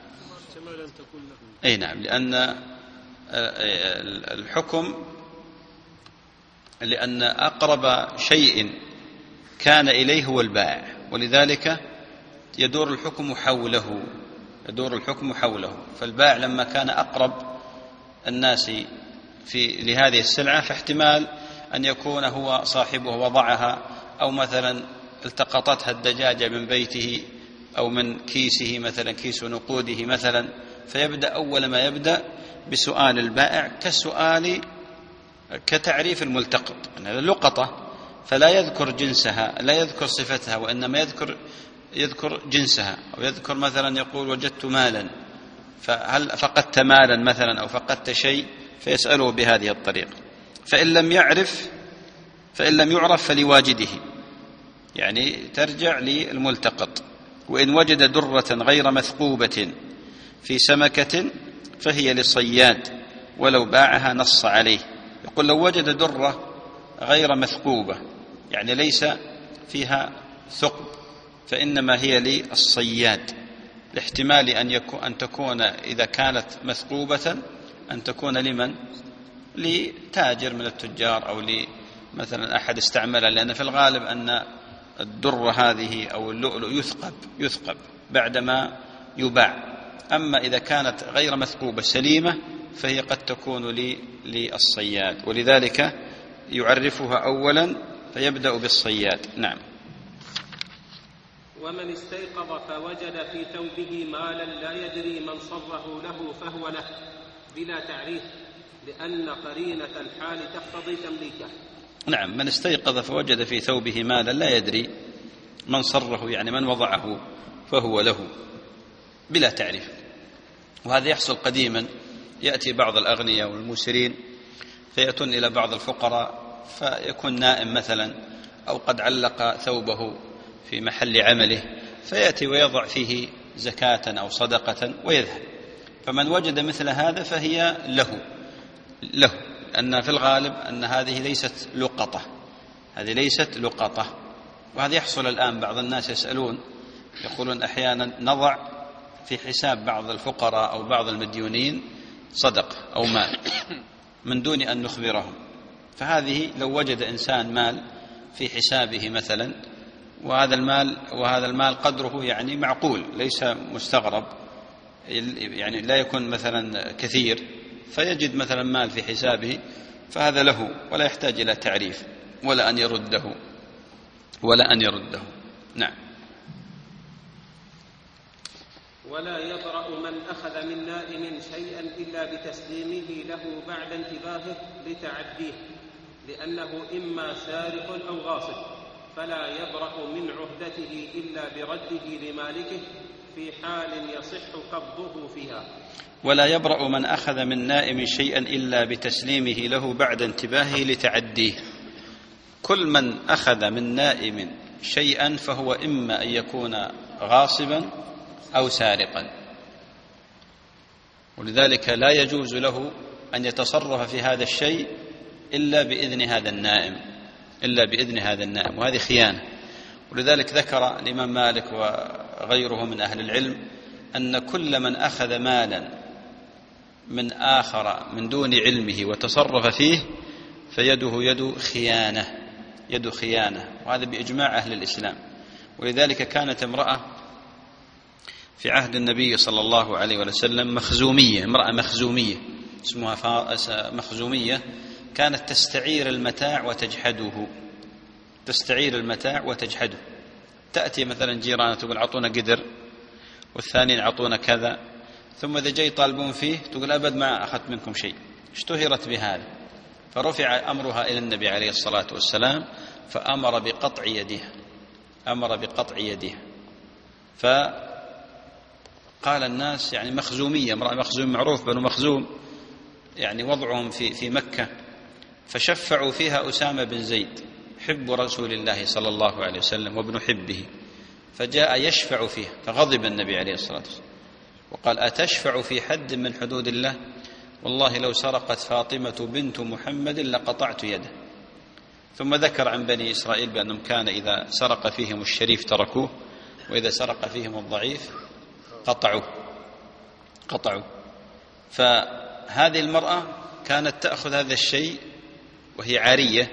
أي نعم، لأن الحكم لأن أقرب شيء كان إليه هو البائع، ولذلك يدور الحكم حوله، يدور الحكم حوله. فالبائع لما كان أقرب الناس في لهذه السلعة فاحتمال أن يكون هو صاحبه وضعها، أو مثلا التقطتها الدجاجة من بيته أو من كيسه مثلا، كيس نقوده مثلا، فيبدأ أول ما يبدأ بسؤال البائع كسؤال كتعريف الملتقط، يعني اللقطة، فلا يذكر جنسها، لا يذكر صفتها، وإنما يذكر يذكر جنسها، أو يذكر مثلا يقول وجدت مالا، فهل فقدت مالا مثلا أو فقدت شيء، فيسأله بهذه الطريقة. فإن لم يعرف فإن لم يعرف فلواجده، يعني ترجع للملتقط. وإن وجد درة غير مثقوبة في سمكة فهي للصياد ولو باعها نص عليه. يقول لو وجد درة غير مثقوبة، يعني ليس فيها ثقب، فإنما هي للصياد، لاحتمال أن يكون أن تكون إذا كانت مثقوبة أن تكون لمن؟ لتاجر من التجار، أو مثلا أحد استعملها، لأن في الغالب أن الدرة هذه أو اللؤلؤ يثقب يثقب بعدما يباع. أما إذا كانت غير مثقوبة سليمة فهي قد تكون للصياد، ولذلك يعرفها أولا فيبدأ بالصياد. نعم. ومن استيقظ فوجد في ثوبه مالا لا يدري من صره له فهو له بلا تعريف، لأن قرينة الحال تقتضي تمليكه. نعم، من استيقظ فوجد في ثوبه مالا لا يدري من صره، يعني من وضعه، فهو له بلا تعريف. وهذا يحصل قديما، يأتي بعض الأغنياء والمسرين فيأتون إلى بعض الفقراء فيكون نائم مثلا، أو قد علق ثوبه في محل عمله، فيأتي ويضع فيه زكاة أو صدقة ويذهب. فمن وجد مثل هذا فهي له له أن في الغالب أن هذه ليست لقطة، هذه ليست لقطة. وهذا يحصل الآن، بعض الناس يسألون يقولون أحيانا نضع في حساب بعض الفقراء أو بعض المديونين صدقة أو مال من دون أن نخبرهم. فهذه لو وجد إنسان مال في حسابه مثلا، وهذا المال وهذا المال قدره يعني معقول ليس مستغرب، يعني لا يكون مثلا كثير، فيجد مثلا مال في حسابه، فهذا له ولا يحتاج إلى تعريف ولا أن يرده ولا أن يرده. نعم. ولا يبرأ من أخذ من نائم شيئا إلا بتسليمه له بعد انتباهه لتعديه، لأنه إما سارق أو غاصب، فلا يبرأ من عهدته إلا برده لمالكه في حال يصح قبضه فيها. ولا يبرأ من أخذ من نائم شيئا إلا بتسليمه له بعد انتباهه لتعديه. كل من أخذ من نائم شيئا فهو إما أن يكون غاصبا أو سارقا، ولذلك لا يجوز له أن يتصرف في هذا الشيء إلا بإذن هذا النائم إلا بإذن هذا النائم وهذه خيانة. ولذلك ذكر الإمام مالك وغيره من أهل العلم أن كل من أخذ مالا من آخر من دون علمه وتصرف فيه فيده يد خيانة يد خيانة وهذا بإجماع أهل الإسلام. ولذلك كانت امرأة في عهد النبي صلى الله عليه وسلم مخزومية، امرأة مخزومية اسمها مخزومية، كانت تستعير المتاع وتجحده تستعير المتاع وتجحده تأتي مثلا جيرانها تقول أعطونا قدر، والثانيين أعطونا كذا، ثم إذا جاي يطالبون فيه تقول أبد ما أخذت منكم شيء. اشتهرت بهذا، فرفع أمرها إلى النبي عليه الصلاة والسلام فأمر بقطع يدها أمر بقطع يدها فقال الناس يعني مخزومية، امرأة مخزوم معروف بنو مخزوم يعني وضعهم في في مكة، فشفعوا فيها أسامة بن زيد حب رسول الله صلى الله عليه وسلم وابن حبه، فجاء يشفع فيها فغضب النبي عليه الصلاة والسلام وقال أتشفع في حد من حدود الله؟ والله لو سرقت فاطمة بنت محمد لقطعت يده. ثم ذكر عن بني إسرائيل بأنهم كان إذا سرق فيهم الشريف تركوه، وإذا سرق فيهم الضعيف قطعوا قطعوا فهذه المرأة كانت تأخذ هذا الشيء وهي عارية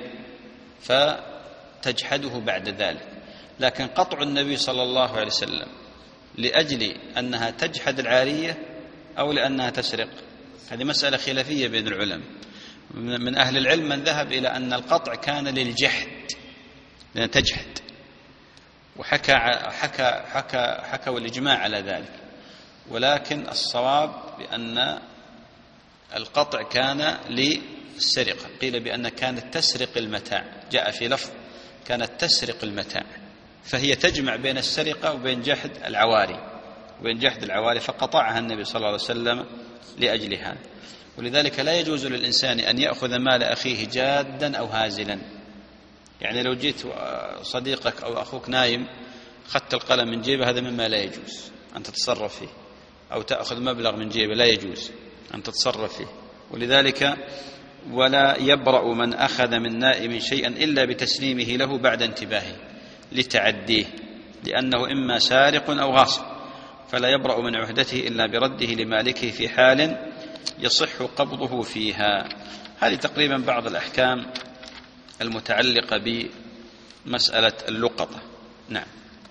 فتجحده بعد ذلك. لكن قطع النبي صلى الله عليه وسلم لأجل أنها تجحد العارية أو لأنها تسرق؟ هذه مسألة خلافية بين العلماء. من أهل العلم من ذهب إلى أن القطع كان للجحد لأن تجحد، وحكى حكى حكى حكوا الإجماع على ذلك، ولكن الصواب بأن القطع كان للسرقة. قيل بأن كانت تسرق المتاع، جاء في لفظ كانت تسرق المتاع، فهي تجمع بين السرقة وبين جحد العواري وبين جحد العواري فقطعها النبي صلى الله عليه وسلم لأجل هذا. ولذلك لا يجوز للإنسان أن يأخذ مال أخيه جادا أو هازلا. يعني لو جيت صديقك أو أخوك نايم خدت القلم من جيبه، هذا مما لا يجوز أن تتصرف فيه، أو تأخذ مبلغ من جيبه لا يجوز أن تتصرف فيه. ولذلك ولا يبرأ من أخذ من نائم شيئا إلا بتسليمه له بعد انتباهه لتعديه، لأنه إما سارق أو غاصب، فلا يبرأ من عهدته إلا برده لمالكه في حال يصح قبضه فيها. هذه تقريبا بعض الأحكام المتعلقة بمسألة اللقطة. نعم.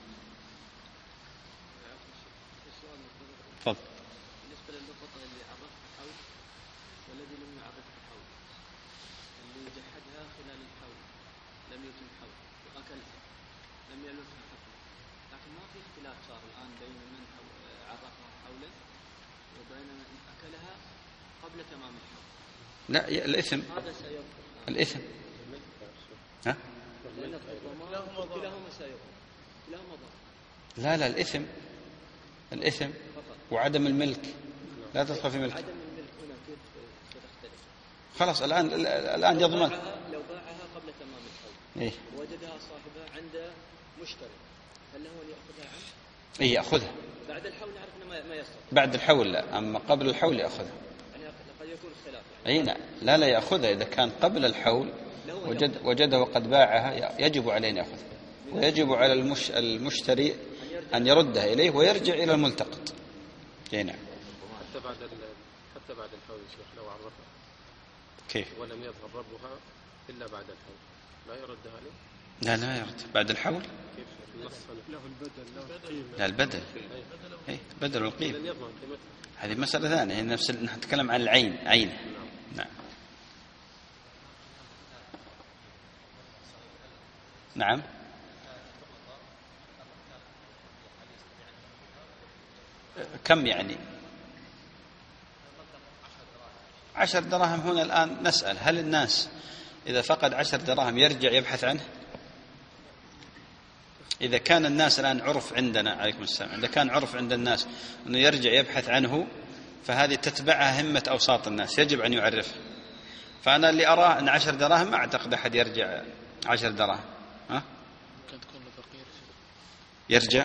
تفضل. بالنسبة للقطة اللي عرف الحول والذي لم يعرف الحول، اللي جحدها خلال الحول لم يتم الحول وأكلها لم يلفها حكم، لكن ما في اختلاف صار الآن بين من عرفها حولا وبين من أكلها قبل تمام الحول. لا، الإثم هذا سيبقى الإثم ها؟ كلاهما سيبقى كلاهما ضار. لا لا الإثم الإثم وعدم الملك لا تدخل في ملك. عدم الملك هنا كيف ستختلف؟ خلاص الآن الآن يضمن. لو باعها قبل تمام الحول إيه؟ وجدها صاحبها عند مشتري، هل له أن يأخذها عنه؟ إيه يأخذها بعد الحول نعرف أنه ما يستطيع. بعد الحول لا، أما قبل الحول يأخذها. يعني قد يكون خلاف يعني. أي لا لا لا يأخذها إذا كان قبل الحول وجد وجده قد باعها يجب عليه أن يأخذها، ويجب على المش المشتري أن يردها إليه ويرجع إلى الملتقط. أي نعم. حتى بعد حتى بعد الحول يا شيخ لو عرفها كيف ولم يظهر ربها إلا بعد الحول لا يردها له؟ لا لا يرد بعد الحول. كيف النص له البدل له القيمة؟ لا البدل إيه بدل والقيمة لن يضمن قيمتها. هذه مسألة ثانية، نفس نحن نتكلم عن العين عين. نعم نعم. كم يعني؟ عشر دراهم. هنا الآن نسأل هل الناس إذا فقد عشر دراهم يرجع يبحث عنه؟ إذا كان الناس الآن عرف عندنا عليكم السلام، إذا كان عرف عند الناس أنه يرجع يبحث عنه فهذه تتبعها همة أوساط الناس، يجب أن يعرفها. فأنا اللي أراه أن عشر دراهم ما أعتقد أحد يرجع عشر دراهم. ها؟ يرجع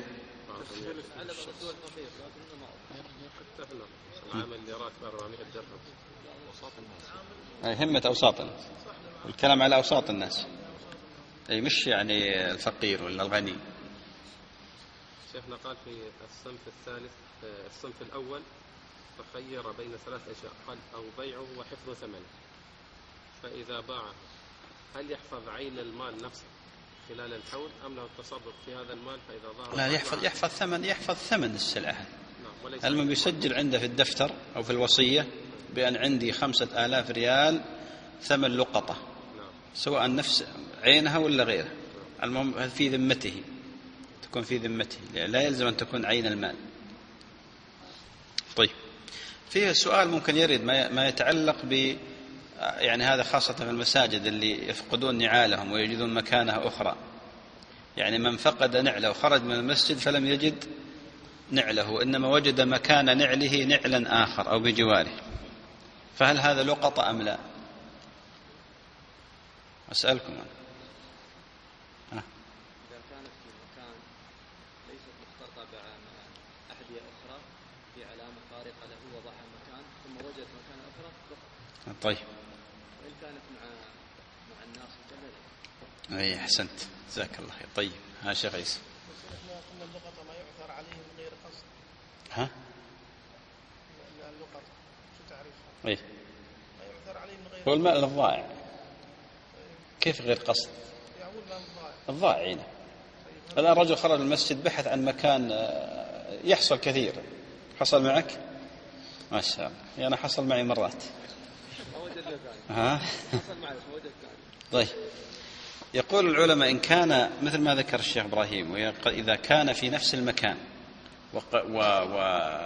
أي همة أوساط الناس، الكلام على أوساط الناس، أي مش يعني الفقير ولا الغني. شيخنا قال في الصنف الثالث الصنف الأول فخير بين ثلاث أشياء، قال أو بيعه وحفظ ثمنه، فإذا باع هل يحفظ عين المال نفسه خلال الحول أم له التصرف في هذا المال فإذا ظهر؟ لا يحفظ يحفظ ثمن يحفظ ثمن السلعة. نعم. المهم يسجل عنده في الدفتر أو في الوصية بأن عندي خمسة آلاف ريال ثمن لقطة. نعم. سواء نفس عينها ولا غيرها، المهم في ذمته، تكون في ذمته، لا يلزم أن تكون عين المال. طيب فيه سؤال ممكن يرد ما يتعلق ب يعني هذا خاصة في المساجد اللي يفقدون نعالهم ويجدون مكانها أخرى، يعني من فقد نعله وخرج من المسجد فلم يجد نعله إنما وجد مكان نعله نعلا آخر أو بجواره، فهل هذا لقطة أم لا؟ أسألكم أنا. ها. إذا كانت في مكان ليست مختلطة بأحذية أخرى في علامة فارقة له وضعها مكان ثم وجد مكان أخرى لقطة. طيب. وإن كانت مع مع الناس كذلك. أي أحسنت جزاك الله خير. طيب ها شيخ عيسى. قلنا اللقطة ما يعثر عليه من غير قصد. ها؟ اللقطة شو تعريفها؟ إيه. ما يعثر عليه من غير. هو المال الضائع. كيف غير قصد؟ يعول مال الضائع. الضائع. الآن رجل خرج المسجد بحث عن مكان يحصل كثير. حصل معك؟ ما شاء الله. أنا حصل معي مرات. ها؟ طيب، يقول العلماء إن كان مثل ما ذكر الشيخ إبراهيم، إذا كان في نفس المكان و, و... و...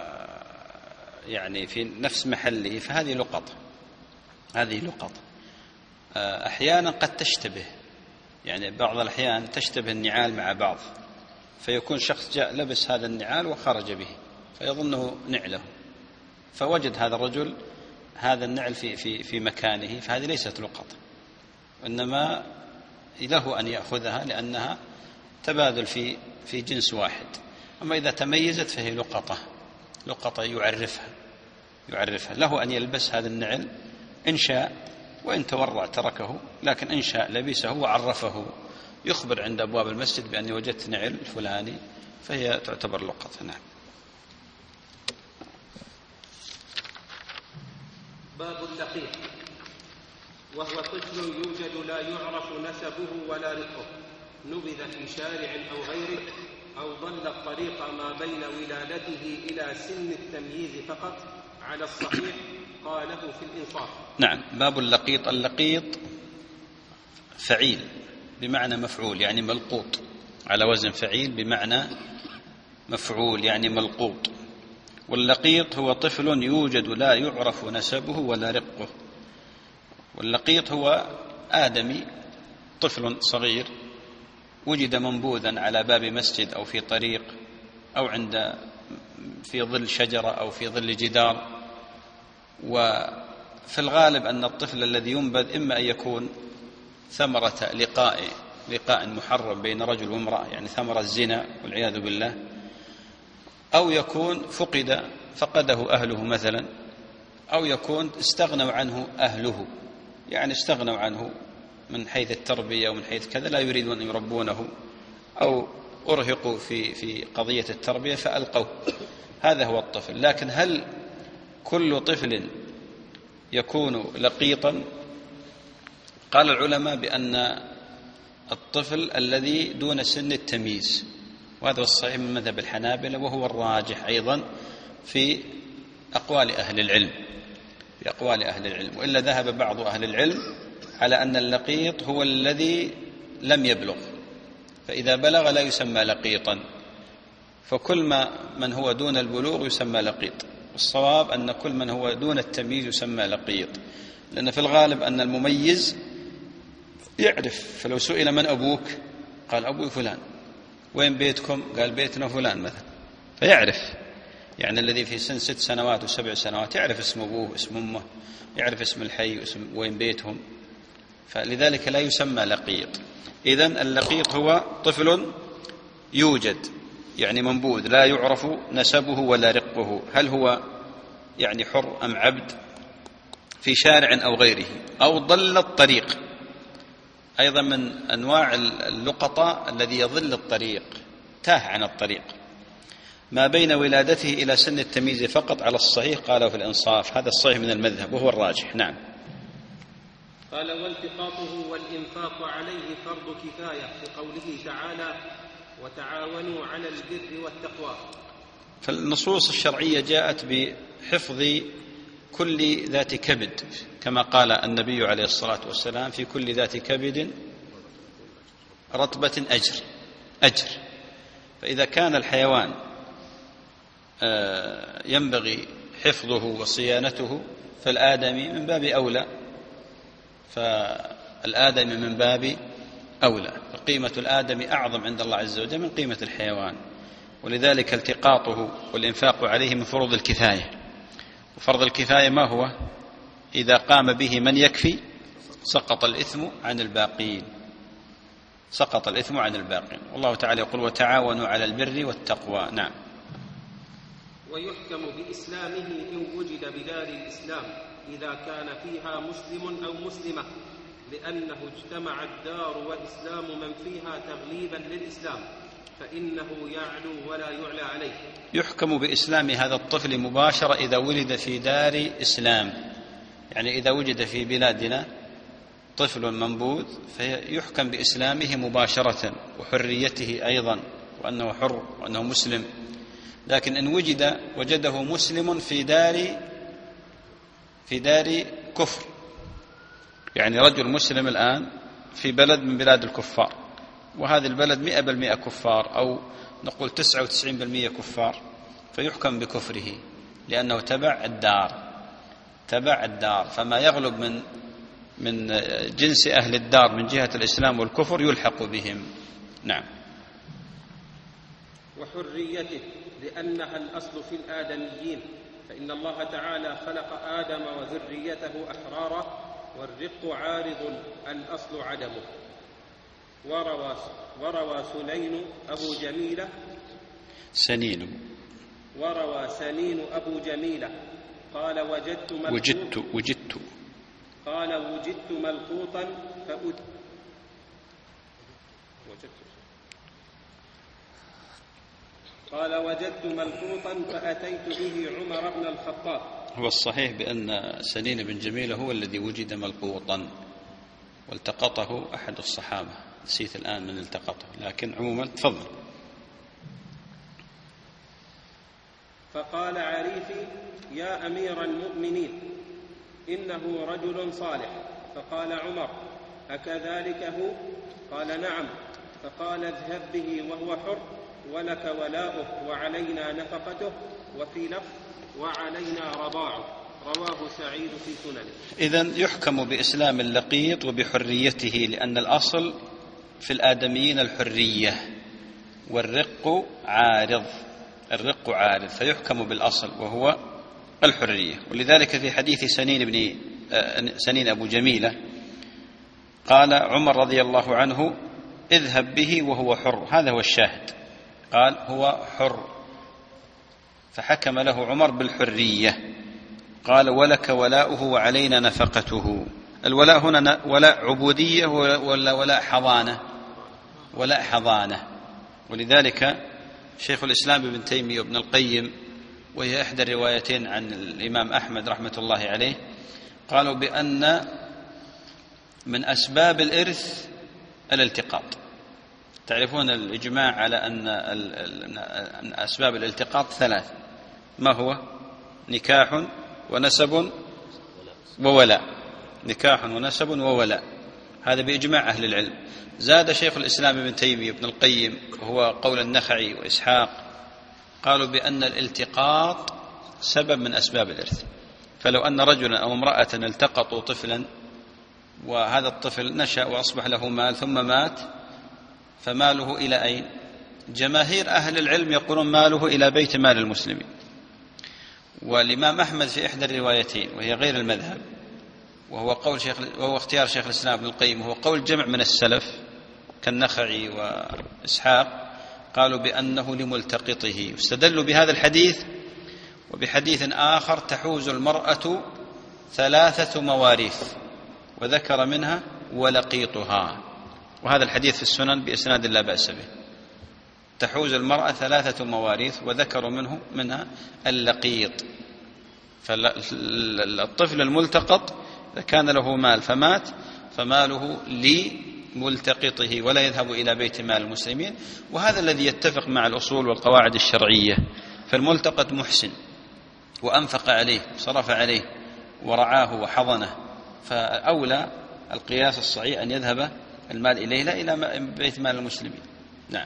يعني في نفس محله فهذه لقطة، هذه لقطة. أحيانا قد تشتبه، يعني بعض الأحيان تشتبه النعال مع بعض، فيكون شخص جاء لبس هذا النعال وخرج به فيظنه نعله، فوجد هذا الرجل هذا النعل في, في, في مكانه، فهذه ليست لقطة، إنما له أن يأخذها لأنها تبادل في, في جنس واحد. أما إذا تميزت فهي لقطة، لقطة يعرفها يعرفها له أن يلبس هذا النعل إن شاء، وإن تورع تركه، لكن إن شاء لبسه وعرفه، يخبر عند أبواب المسجد بأني وجدت نعل الفلاني، فهي تعتبر لقطة. نعم. باب اللقيط، وهو طفل يوجد لا يعرف نسبه ولا رقه، نبذ في شارع أو غيره، أو ضل الطريق ما بين ولادته إلى سن التمييز فقط على الصحيح، قاله في الإنصاف. نعم. باب اللقيط. اللقيط فعيل بمعنى مفعول، يعني ملقوط، على وزن فعيل بمعنى مفعول يعني ملقوط. واللقيط هو طفل يوجد لا يعرف نسبه ولا رقه. واللقيط هو آدمي، طفل صغير وجد منبوذا على باب مسجد أو في طريق أو عند في ظل شجرة أو في ظل جدار. وفي الغالب أن الطفل الذي ينبذ إما أن يكون ثمرة لقاء لقاء محرم بين رجل وامرأة، يعني ثمرة الزنا والعياذ بالله، أو يكون فقد فقده أهله مثلا، أو يكون استغنوا عنه أهله، يعني استغنوا عنه من حيث التربية ومن حيث كذا، لا يريدون أن يربونه، أو أرهقوا في في قضية التربية فألقوا. هذا هو الطفل. لكن هل كل طفل يكون لقيطا؟ قال العلماء بأن الطفل الذي دون سن التمييز، وهذا الصحيح من مذهب الحنابلة، وهو الراجح أيضا في أقوال أهل العلم في أقوال أهل العلم وإلا ذهب بعض أهل العلم على أن اللقيط هو الذي لم يبلغ، فإذا بلغ لا يسمى لقيطا، فكل ما من هو دون البلوغ يسمى لقيط. والصواب أن كل من هو دون التمييز يسمى لقيط، لأن في الغالب أن المميز يعرف، فلو سئل من أبوك قال أبوي فلان، وين بيتكم قال بيتنا فلان مثلا، فيعرف. يعني الذي في سن ست سنوات وسبع سنوات يعرف اسم أبوه اسم أمه، يعرف اسم الحي واسم وين بيتهم، فلذلك لا يسمى لقيط. إذن اللقيط هو طفل يوجد يعني منبوذ لا يعرف نسبه ولا رقه، هل هو يعني حر أم عبد، في شارع أو غيره، أو ضل الطريق. أيضا من أنواع اللقطة الذي يضل الطريق، تاه عن الطريق، ما بين ولادته إلى سن التمييز فقط على الصحيح، قاله في الإنصاف. هذا الصحيح من المذهب وهو الراجح. نعم. قال والتقاطه والإنفاق عليه فرض كفاية لقوله تعالى وتعاونوا على البر والتقوى. فالنصوص الشرعية جاءت بحفظ كل ذات كبد، كما قال النبي عليه الصلاة والسلام في كل ذات كبد رطبة أجر أجر فإذا كان الحيوان ينبغي حفظه وصيانته فالآدمي من باب أولى فالآدمي من باب أولى فقيمة الآدمي أعظم عند الله عز وجل من قيمة الحيوان، ولذلك التقاطه والإنفاق عليه من فروض الكفاية. وفرض الكفاية ما هو؟ إذا قام به من يكفي سقط الإثم عن الباقين سقط الإثم عن الباقين والله تعالى يقول وتعاونوا على البر والتقوى. نعم. ويحكم بإسلامه إن وجد بدار الإسلام إذا كان فيها مسلم أو مسلمة، لأنه اجتمع الدار والإسلام من فيها تغليبا للإسلام، فإنه يعلو ولا يعلى عليه. يحكم بإسلام هذا الطفل مباشرة إذا ولد في دار إسلام، يعني إذا وجد في بلادنا طفل منبوذ فيحكم بإسلامه مباشرة وحريته أيضا وأنه حر وأنه مسلم، لكن إن وجد وجده مسلم في دار في دار كفر، يعني رجل مسلم الآن في بلد من بلاد الكفار، وهذا البلد مئة بالمئة كفار، أو نقول تسعة وتسعين بالمئة كفار، فيحكم بكفره لأنه تبع الدار تبع الدار فما يغلب من من جنس أهل الدار من جهة الإسلام والكفر يلحق بهم. نعم. وحريته لأنها الأصل في الآدميين، فإن الله تعالى خلق آدم وذريته أحرارا، والرق عارض الأصل عدمه. وروى وروى سنين أبو جميلة سنين وروى سنين أبو جميلة قال وجدت وجدت وجدت قال وجدت ملقوطا فأت وجدت قال وجدت ملقوطا فأتيت به عمر بن الخطاب. هو الصحيح بأن سنين بن جميلة هو الذي وجد ملقوطا، والتقطه أحد الصحابة، نسيت الآن من التقطه، لكن عموما تفضل. فقال عريفي يا أمير المؤمنين إنه رجل صالح. فقال عمر أكذلك هو؟ قال نعم. فقال اذهب به وهو حر ولك ولاؤه وعلينا نفقته، وفي لفظ وعلينا رضاعه. رواه سعيد في سننه. إذن يحكم بإسلام اللقيط وبحريته، لأن الأصل في الآدميين الحرية، والرق عارض الرق عارض فيحكم بالأصل وهو الحرية. ولذلك في حديث سنين بن سنين أبو جميلة قال عمر رضي الله عنه اذهب به وهو حر، هذا هو الشاهد، قال هو حر، فحكم له عمر بالحرية. قال ولك ولاؤه وعلينا نفقته. الولاء هنا ولاء عبودية ولا ولاء حضانة؟ ولاء حضانة. ولذلك شيخ الإسلام ابن تيمية وابن القيم، وهي إحدى الروايتين عن الإمام أحمد رحمة الله عليه، قالوا بأن من أسباب الإرث الالتقاط. تعرفون الإجماع على أن أسباب الالتقاط ثلاث، ما هو؟ نكاح ونسب وولاء. نكاح ونسب وولاء، هذا بإجماع أهل العلم. زاد شيخ الإسلام ابن تيمية وابن القيم، وهو قول النخعي وإسحاق، قالوا بأن الالتقاط سبب من أسباب الإرث. فلو أن رجلا أو امرأة التقطوا طفلا، وهذا الطفل نشأ وأصبح له مال ثم مات، فماله إلى أين؟ جماهير أهل العلم يقولون ماله إلى بيت مال المسلمين. والإمام أحمد في إحدى الروايتين وهي غير المذهب، وهو قول شيخ وهو اختيار شيخ الإسلام ابن القيم، وهو قول جمع من السلف كالنخعي وإسحاق، قالوا بأنه لملتقطه، واستدلوا بهذا الحديث وبحديث آخر تحوز المرأة ثلاثة مواريث، وذكر منها ولقيطها، وهذا الحديث في السنن بإسناد لا بأس به. تحوز المرأة ثلاثة مواريث وذكروا منه منها اللقيط. فالطفل الملتقط إذا كان له مال فمات فماله لملتقطه ولا يذهب إلى بيت مال المسلمين، وهذا الذي يتفق مع الأصول والقواعد الشرعية. فالملتقط محسن وأنفق عليه صرف عليه ورعاه وحضنه، فأولى القياس الصحيح أن يذهب المال إليه لا إلى بيت مال المسلمين. نعم.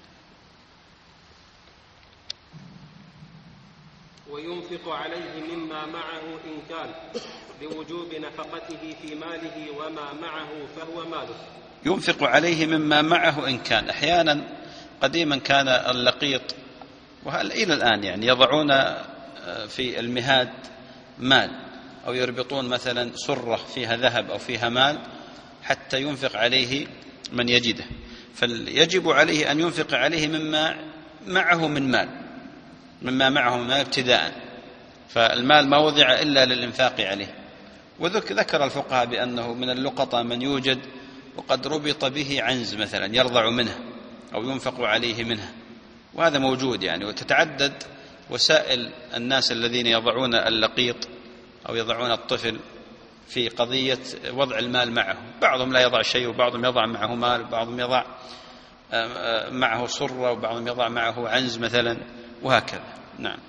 وينفق عليه مما معه إن كان لوجوب نفقته في ماله، وما معه فهو ماله. ينفق عليه مما معه إن كان. أحيانا قديما كان اللقيط وإلى الآن يعني يضعون في المهاد مال، أو يربطون مثلا سرة فيها ذهب أو فيها مال حتى ينفق عليه من يجده، فيجب عليه أن ينفق عليه مما معه من مال مما معه من مال ابتداء، فالمال ما وضع إلا للإنفاق عليه. وذكر الفقهاء بأنه من اللقطة من يوجد وقد ربط به عنز مثلا يرضع منه أو ينفق عليه منه، وهذا موجود يعني. وتتعدد وسائل الناس الذين يضعون اللقيط أو يضعون الطفل في قضية وضع المال معه، بعضهم لا يضع شيء، وبعضهم يضع معه مال، وبعضهم يضع معه صرة، وبعضهم يضع معه عنز مثلا، وهكذا. نعم.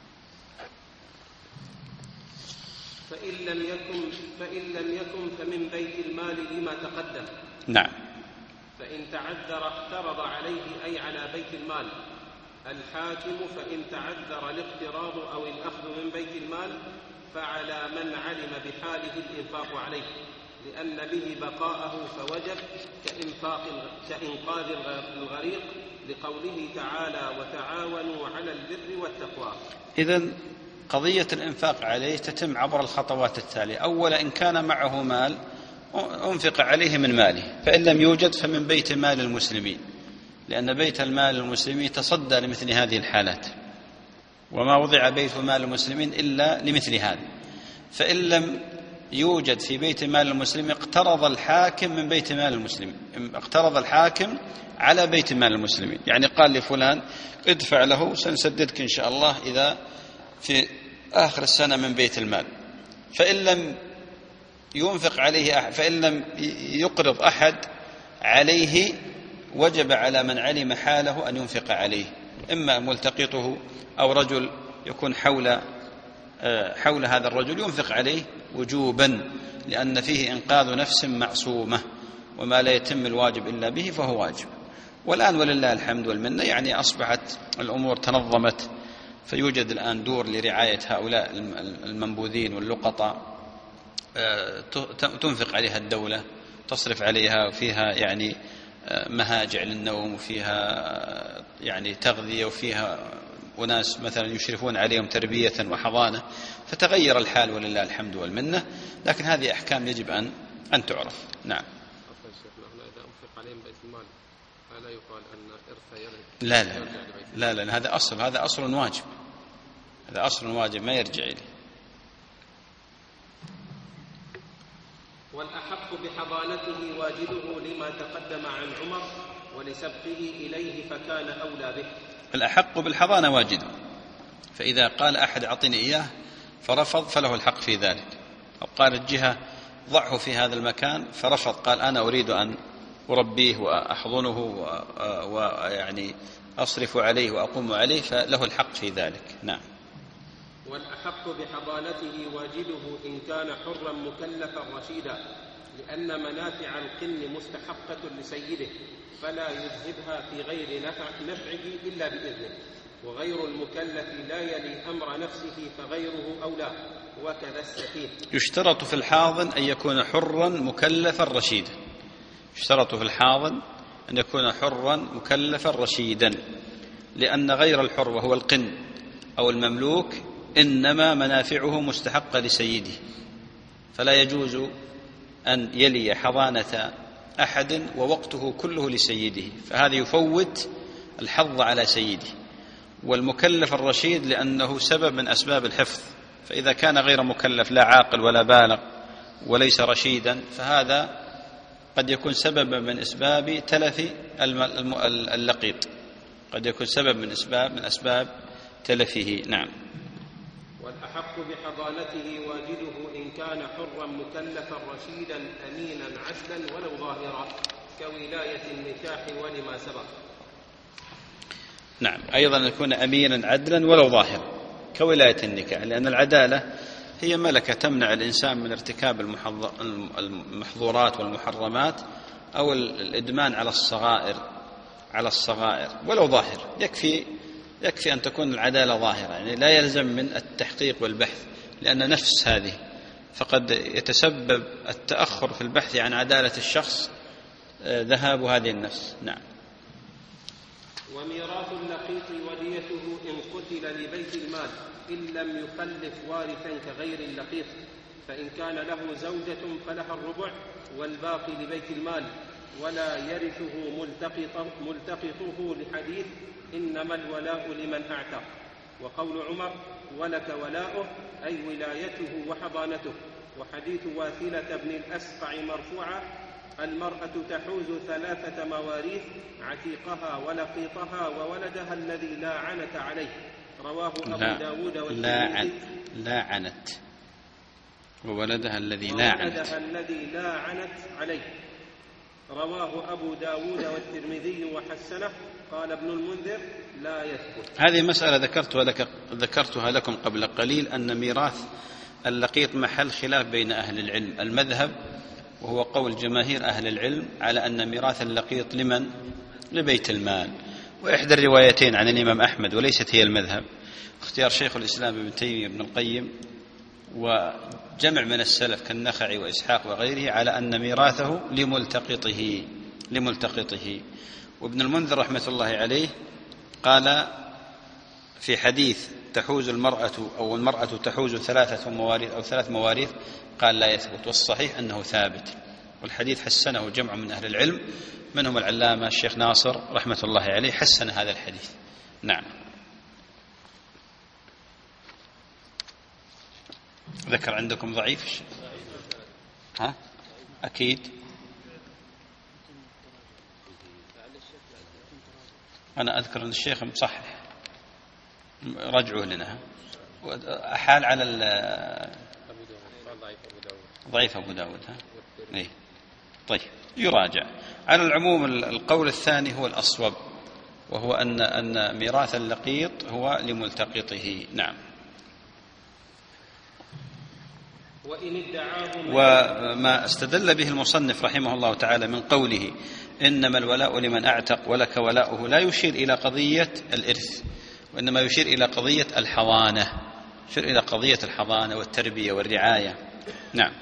فإن لم يكن فإن لم يكن فمن بيت المال لما تقدم. نعم. فإن تعذر اقترض عليه أي على بيت المال. الحاكم فإن تعذر الاقتراض أو الأخذ من بيت المال فعلى من علم بحاله الإنفاق عليه، لأن به بقاءه فوجب كإنفاق كإنقاذ الغريق، لقوله تعالى وتعاونوا على البر والتقوى. إذن قضية الإنفاق عليه تتم عبر الخطوات التالية. أولا، إن كان معه مال أنفق عليه من ماله، فإن لم يوجد فمن بيت مال المسلمين، لأن بيت المال المسلمين تصدى لمثل هذه الحالات، وما وضع بيت مال المسلمين إلا لمثل هذا. فإن لم يوجد في بيت مال المسلمين اقترض الحاكم من بيت مال المسلمين، اقترض الحاكم على بيت مال المسلمين، يعني قال لفلان ادفع له سنسددك إن شاء الله إذا في آخر السنة من بيت المال. فإن لم ينفق عليه أحد، فإن لم يقرض أحد عليه وجب على من علم حاله أن ينفق عليه، إما ملتقطه أو رجل يكون حول حول هذا الرجل ينفق عليه وجوبا، لأن فيه إنقاذ نفس معصومة، وما لا يتم الواجب إلا به فهو واجب. والآن ولله الحمد والمنة يعني أصبحت الأمور تنظمت، فيوجد الآن دور لرعاية هؤلاء المنبوذين واللقطاء تنفق عليها الدولة، تصرف عليها، وفيها يعني مهاجع للنوم، وفيها يعني تغذية، وفيها وناس مثلا يشرفون عليهم تربية وحضانة، فتغير الحال ولله الحمد والمنة. لكن هذه أحكام يجب أن أن تعرف. نعم. إذا أنفق عليهم بيت المال فلا يقال أن إرث يرث. لا لا لا لا, لا هذا أصل، هذا أصل واجب، هذا أصل واجب ما يرجع إليه. والأحق بحضانته واجده لما تقدم عن عمر ولسبقه إليه فكان أولى به. الأحق بالحضانة واجده، فإذا قال أحد أعطني إياه فرفض فله الحق في ذلك، أو قال الجهة ضعه في هذا المكان فرفض، قال أنا أريد أن أربيه وأحضنه ويعني أصرف عليه وأقوم عليه، فله الحق في ذلك. نعم. والأحق بحضانته واجده إن كان حرا مكلفا رشيدا، لأن منافع القن مستحقة لسيده، فلا يذهبها في غير نفع نفعه إلا بإذنه، وغير المكلف لا يلي أمر نفسه فغيره أولى، وكذا السفيه. يشترط في الحاضن أن يكون حرا مكلفا رشيدا، يشترط في الحاضن أن يكون حرا مكلفا رشيدا، لأن غير الحر وهو القن أو المملوك إنما منافعه مستحقة لسيده، فلا يجوز أن يلي حضانة أحد ووقته كله لسيده، فهذا يفوت الحظ على سيده. والمكلف الرشيد لأنه سبب من أسباب الحفظ، فإذا كان غير مكلف لا عاقل ولا بالغ وليس رشيدا، فهذا قد يكون سببا من أسباب تلف اللقيط، قد يكون سبب من أسباب من أسباب تلفه. نعم. والأحق بحضانته واجده إن كان حرا مكلفا رشيدا أمينا عدلا ولو ظاهرا، كولاية النكاح ولما سبق. نعم، أيضا يكون أمينا عدلا ولو ظاهرا كولاية النكاح، لأن العدالة هي ملكة تمنع الإنسان من ارتكاب المحظورات والمحرمات أو الإدمان على الصغائر على الصغائر ولو ظاهر. يكفي يكفي أن تكون العدالة ظاهرة، يعني لا يلزم من التحقيق والبحث، لأن نفس هذه فقد يتسبب التأخر في البحث عن عدالة الشخص ذهاب هذه النفس. نعم. وميراث اللقيط وديته إن قتل لبيت المال إن لم يخلف وارثا كغير اللقيط، فإن كان له زوجة فلها الربع والباقي لبيت المال، ولا يرثه ملتقطه, ملتقطه لحديث إنما الولاء لمن أعتق، وقول عمر ولك ولاؤه أي ولايته وحضانته، وحديث واثلة بن الأسقع مرفوعة المرأة تحوز ثلاثة مواريث عتيقها ولقيطها وولدها الذي لا عنت عليه، رواه أبو داود والترمذي. لا عنت وولدها الذي لا عنت الذي لا عنت عليه، رواه أبو داود والترمذي وحسنه. قال ابن المنذر لا يثبت. هذه مسألة ذكرتها, لك ذكرتها لكم قبل قليل، أن ميراث اللقيط محل خلاف بين أهل العلم. المذهب وهو قول جماهير أهل العلم على أن ميراث اللقيط لمن؟ لبيت المال. وإحدى الروايتين عن الإمام أحمد وليست هي المذهب، اختيار شيخ الإسلام ابن تيمية ابن القيم وجمع من السلف كالنخعي وإسحاق وغيره على أن ميراثه لملتقطه لملتقطه وابن المنذر رحمة الله عليه قال في حديث تحوز المرأة أو المرأة تحوز ثلاثة مواريث أو ثلاث مواريث قال لا يثبت، والصحيح أنه ثابت، والحديث حسنه جمع من أهل العلم منهم العلامة الشيخ ناصر رحمة الله عليه حسن هذا الحديث. نعم. ذكر عندكم ضعيف؟ ها؟ أكيد. أنا أذكر أن الشيخ مصحح، رجعوه لنا. أحال على ضعيف أبو داود. ها؟ إيه؟ طيب يراجع. على العموم القول الثاني هو الأصوب، وهو أن أن ميراث اللقيط هو لملتقطه. نعم. وما استدل به المصنف رحمه الله تعالى من قوله إنما الولاء لمن أعتق ولك ولاؤه لا يشير إلى قضية الإرث، وإنما يشير إلى قضية الحضانة، يشير إلى قضية الحضانة والتربية والرعاية. نعم.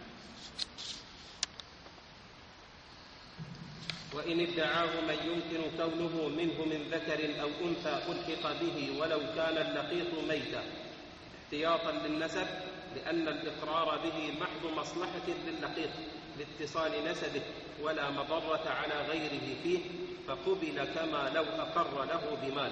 وإن ادعاه من يمكن كونه منه من ذكر أو أنثى ألحق به ولو كان اللقيط ميتا احتياطا للنسب، لأن الإقرار به محض مصلحة للقيط لاتصال نسبه ولا مضرة على غيره فيه، فقبل كما لو أقر له بمال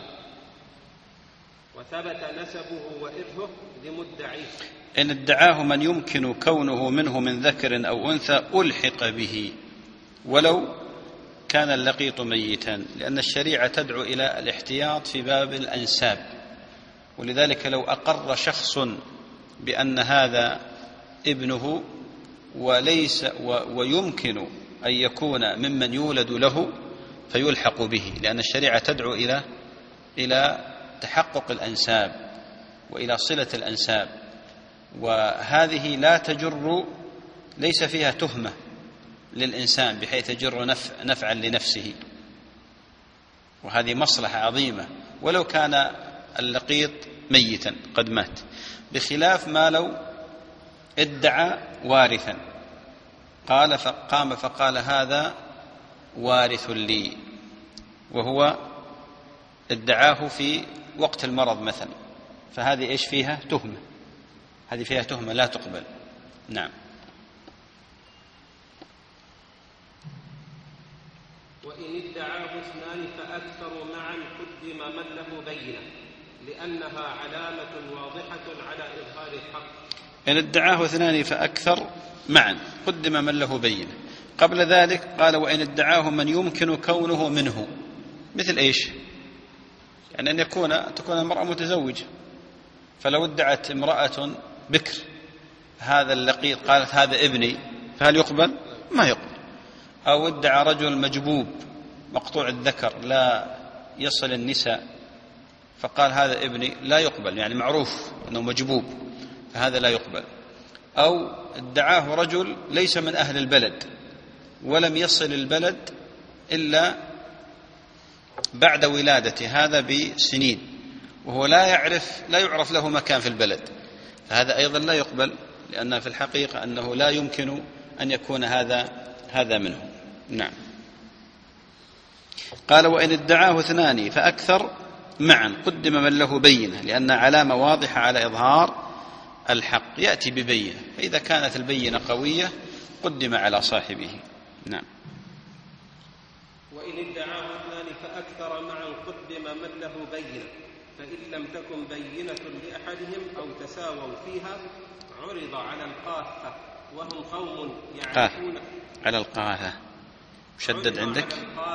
وثبت نسبه وإرثه لمدعيه. إن ادعاه من يمكن كونه منه من ذكر أو أنثى ألحق به ولو كان اللقيط ميتا، لأن الشريعة تدعو إلى الاحتياط في باب الأنساب، ولذلك لو أقر شخص بأن هذا ابنه وليس ويمكن أن يكون ممن يولد له فيلحق به، لأن الشريعة تدعو إلى إلى تحقق الأنساب وإلى صلة الأنساب، وهذه لا تجر، ليس فيها تهمة للإنسان بحيث تجر نفع نفعا لنفسه، وهذه مصلحة عظيمة ولو كان اللقيط ميتا قد مات، بخلاف ما لو ادعى وارثا قال فقام فقال هذا وارث لي، وهو ادعاه في وقت المرض مثلا، فهذه ايش فيها؟ تهمة، هذه فيها تهمة لا تقبل. نعم. وإن ادعاه اثنان فأكثر معا قدم من له بينة، لأنها علامة واضحة على إظهار الحق. إن ادعاه اثنان فأكثر معا قدم من له بينة. قبل ذلك قال وإن ادعاه من يمكن كونه منه، مثل إيش؟ يعني أن يكون تكون المرأة متزوجة، فلو ادعت امرأة بكر هذا اللقيط قالت هذا ابني، فهل يقبل؟ ما يقبل. أو ادعى رجل مجبوب مقطوع الذكر لا يصل النساء فقال هذا ابني، لا يقبل، يعني معروف أنه مجبوب فهذا لا يقبل. أو ادعاه رجل ليس من أهل البلد ولم يصل البلد إلا بعد ولادته هذا بسنين، وهو لا يعرف لا يعرف له مكان في البلد، فهذا أيضا لا يقبل، لأن في الحقيقة أنه لا يمكن أن يكون هذا هذا منه. نعم. قال وإن ادعاه اثنان فأكثر معا قدم من له بينة، لأن علامة واضحة على إظهار الحق، يأتي ببينة، فإذا كانت البينة قوية قدم على صاحبه. نعم. وإن ادعاه اثنان فأكثر معا قدم من له بينة، فإن لم تكن بينة لأحدهم أو تساووا فيها عرض على القاثة وهم قوم يعرفون على القاثة شدد عندك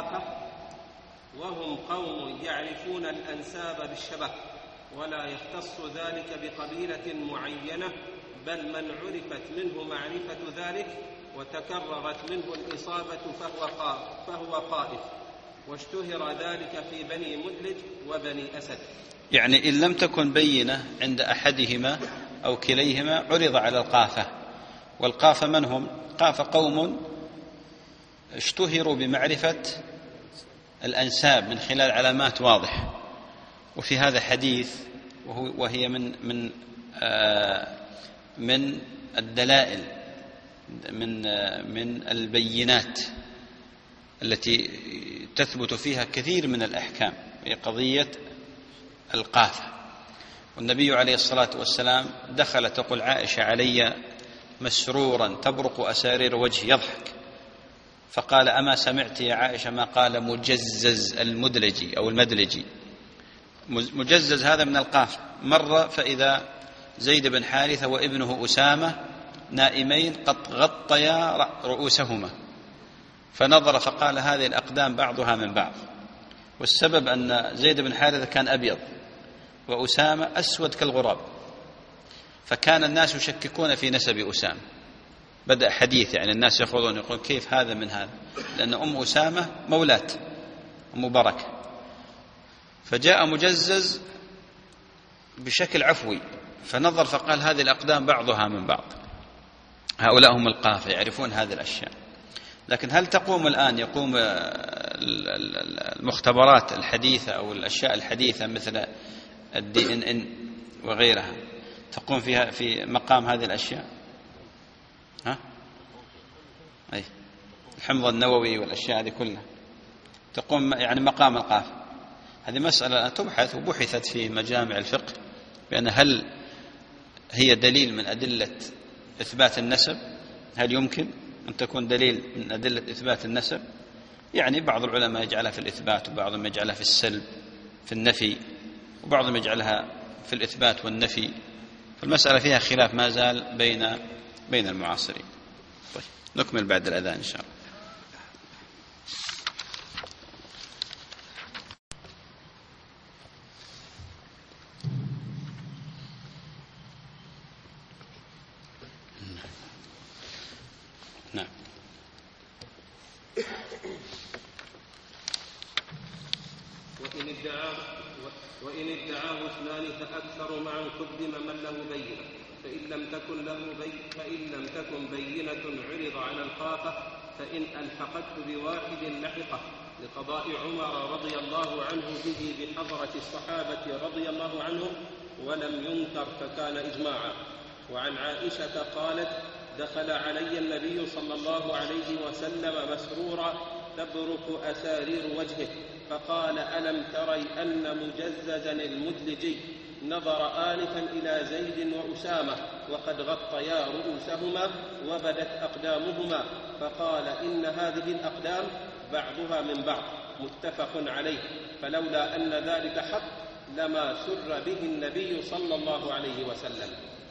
وهم قوم يعرفون الأنساب بالشبه، ولا يختص ذلك بقبيلة معينة، بل من عرفت منه معرفة ذلك وتكررت منه الإصابة فهو قائف, فهو قائف واشتهر ذلك في بني مدلج وبني أسد. يعني إن لم تكن بينة عند أحدهما أو كليهما عرض على القافة. والقافة من هم؟ قافة قوم اشتهروا بمعرفة الأنساب من خلال علامات واضحة. وفي هذا حديث وهي من من آه من الدلائل من آه من البينات التي تثبت فيها كثير من الأحكام، هي قضية القافة. والنبي عليه الصلاة والسلام دخل تقول عائشة علي مسرورا تبرق أسارير وجهي يضحك، فقال أما سمعت يا عائشة ما قال مجزز المدلجي أو المدلجي؟ مجزز هذا من القافة. مر فإذا زيد بن حارثة وابنه أسامة نائمين قد غطيا رؤوسهما، فنظر فقال هذه الأقدام بعضها من بعض. والسبب أن زيد بن حارثة كان أبيض وأسامة أسود كالغراب، فكان الناس يشككون في نسب أسامة. بدأ حديث يعني الناس يخوضون يقول كيف هذا من هذا، لأن أم أسامة مولاة أم بركة. فجاء مجزز بشكل عفوي فنظر فقال هذه الأقدام بعضها من بعض. هؤلاء هم القافة يعرفون هذه الأشياء. لكن هل تقوم الآن يقوم المختبرات الحديثة أو الأشياء الحديثة مثل الدي إن إن وغيرها تقوم فيها في مقام هذه الأشياء؟ ها؟ أي الحمض النووي والأشياء هذه كلها تقوم يعني مقام القافة. هذه مسألة تبحث وبحثت في مجامع الفقه بأن هل هي دليل من أدلة إثبات النسب؟ هل يمكن أن تكون دليل من أدلة إثبات النسب؟ يعني بعض العلماء يجعلها في الإثبات وبعضهم يجعلها في السلب في النفي وبعضهم يجعلها في الإثبات والنفي. فالمسألة فيها خلاف ما زال بين بين المعاصرين. طيب نكمل بعد الأذان إن شاء الله. نعم. وإن ادعاه وإن ادعاه اثنان فأكثر معا قدم من له بينة، فإن لم تكن له بي فإن لم تكن بينة عرض على القافة، فإن ألحقته بواحد لحقه، لقضاء عمر رضي الله عنه به بحضرة الصحابة رضي الله عنهم ولم ينكر فكان إجماعا. وعن عائشة قالت دخل علي النبي صلى الله عليه وسلم مسرورا تبرك أسارير وجهه فقال ألم تري أن مجززا المدلجي نظر آنفا إلى زيد وأسامة وقد غطيا رؤوسهما وبدت أقدامهما، فقال إن هذه الأقدام بعضها من بعض متفق عليه، فلولا أن ذلك حق لما سر به النبي صلى الله عليه وسلم.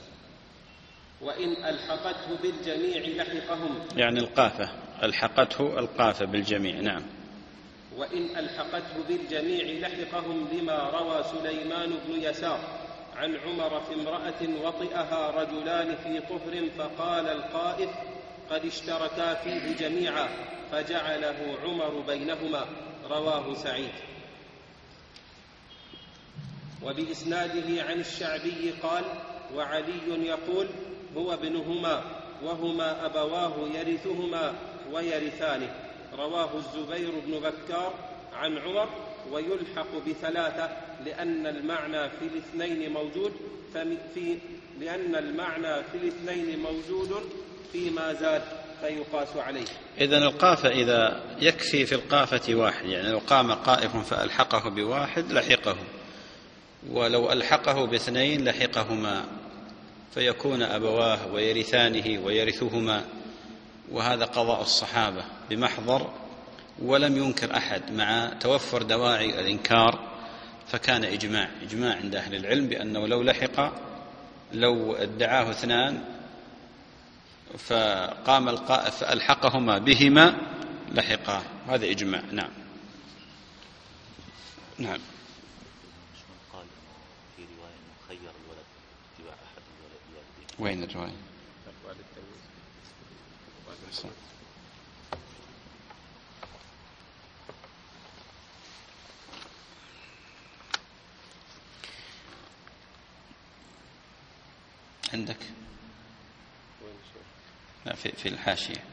وإن ألحقته بالجميع لحقهم، يعني القافة ألحقته القافة بالجميع. نعم. وإن ألحقته بالجميع لحقهم لما روى سليمان بن يسار عن عمر في امرأة وطئها رجلان في طهر فقال القائف قد اشتركا فيه جميعا فجعله عمر بينهما، رواه سعيد. وبإسناده عن الشعبي قال وعلي يقول هو ابنهما وهما أبواه يرثهما ويرثانه، رواه الزبير بن بكار عن عمر. ويلحق بثلاثة لأن المعنى في الاثنين موجود في لأن المعنى في الاثنين موجود فيما زاد فيقاس عليه. إذن القافة إذا يكفي في القافة واحد، يعني لو قام قائف فألحقه بواحد لحقه، ولو ألحقه باثنين لحقهما، فيكون أبواه ويرثانه ويرثهما. وهذا قضاء الصحابة بمحضر ولم ينكر أحد مع توفر دواعي الإنكار، فكان إجماع إجماع عند أهل العلم بأنه لو لحق لو ادعاه اثنان فقام القائف فألحقهما بهما لحقاه، هذا إجماع. نعم. نعم. قال في رواية أنه خير الولد اتباع أحد الوالدين. وين الرواية؟ عندك لا في في الحاشية.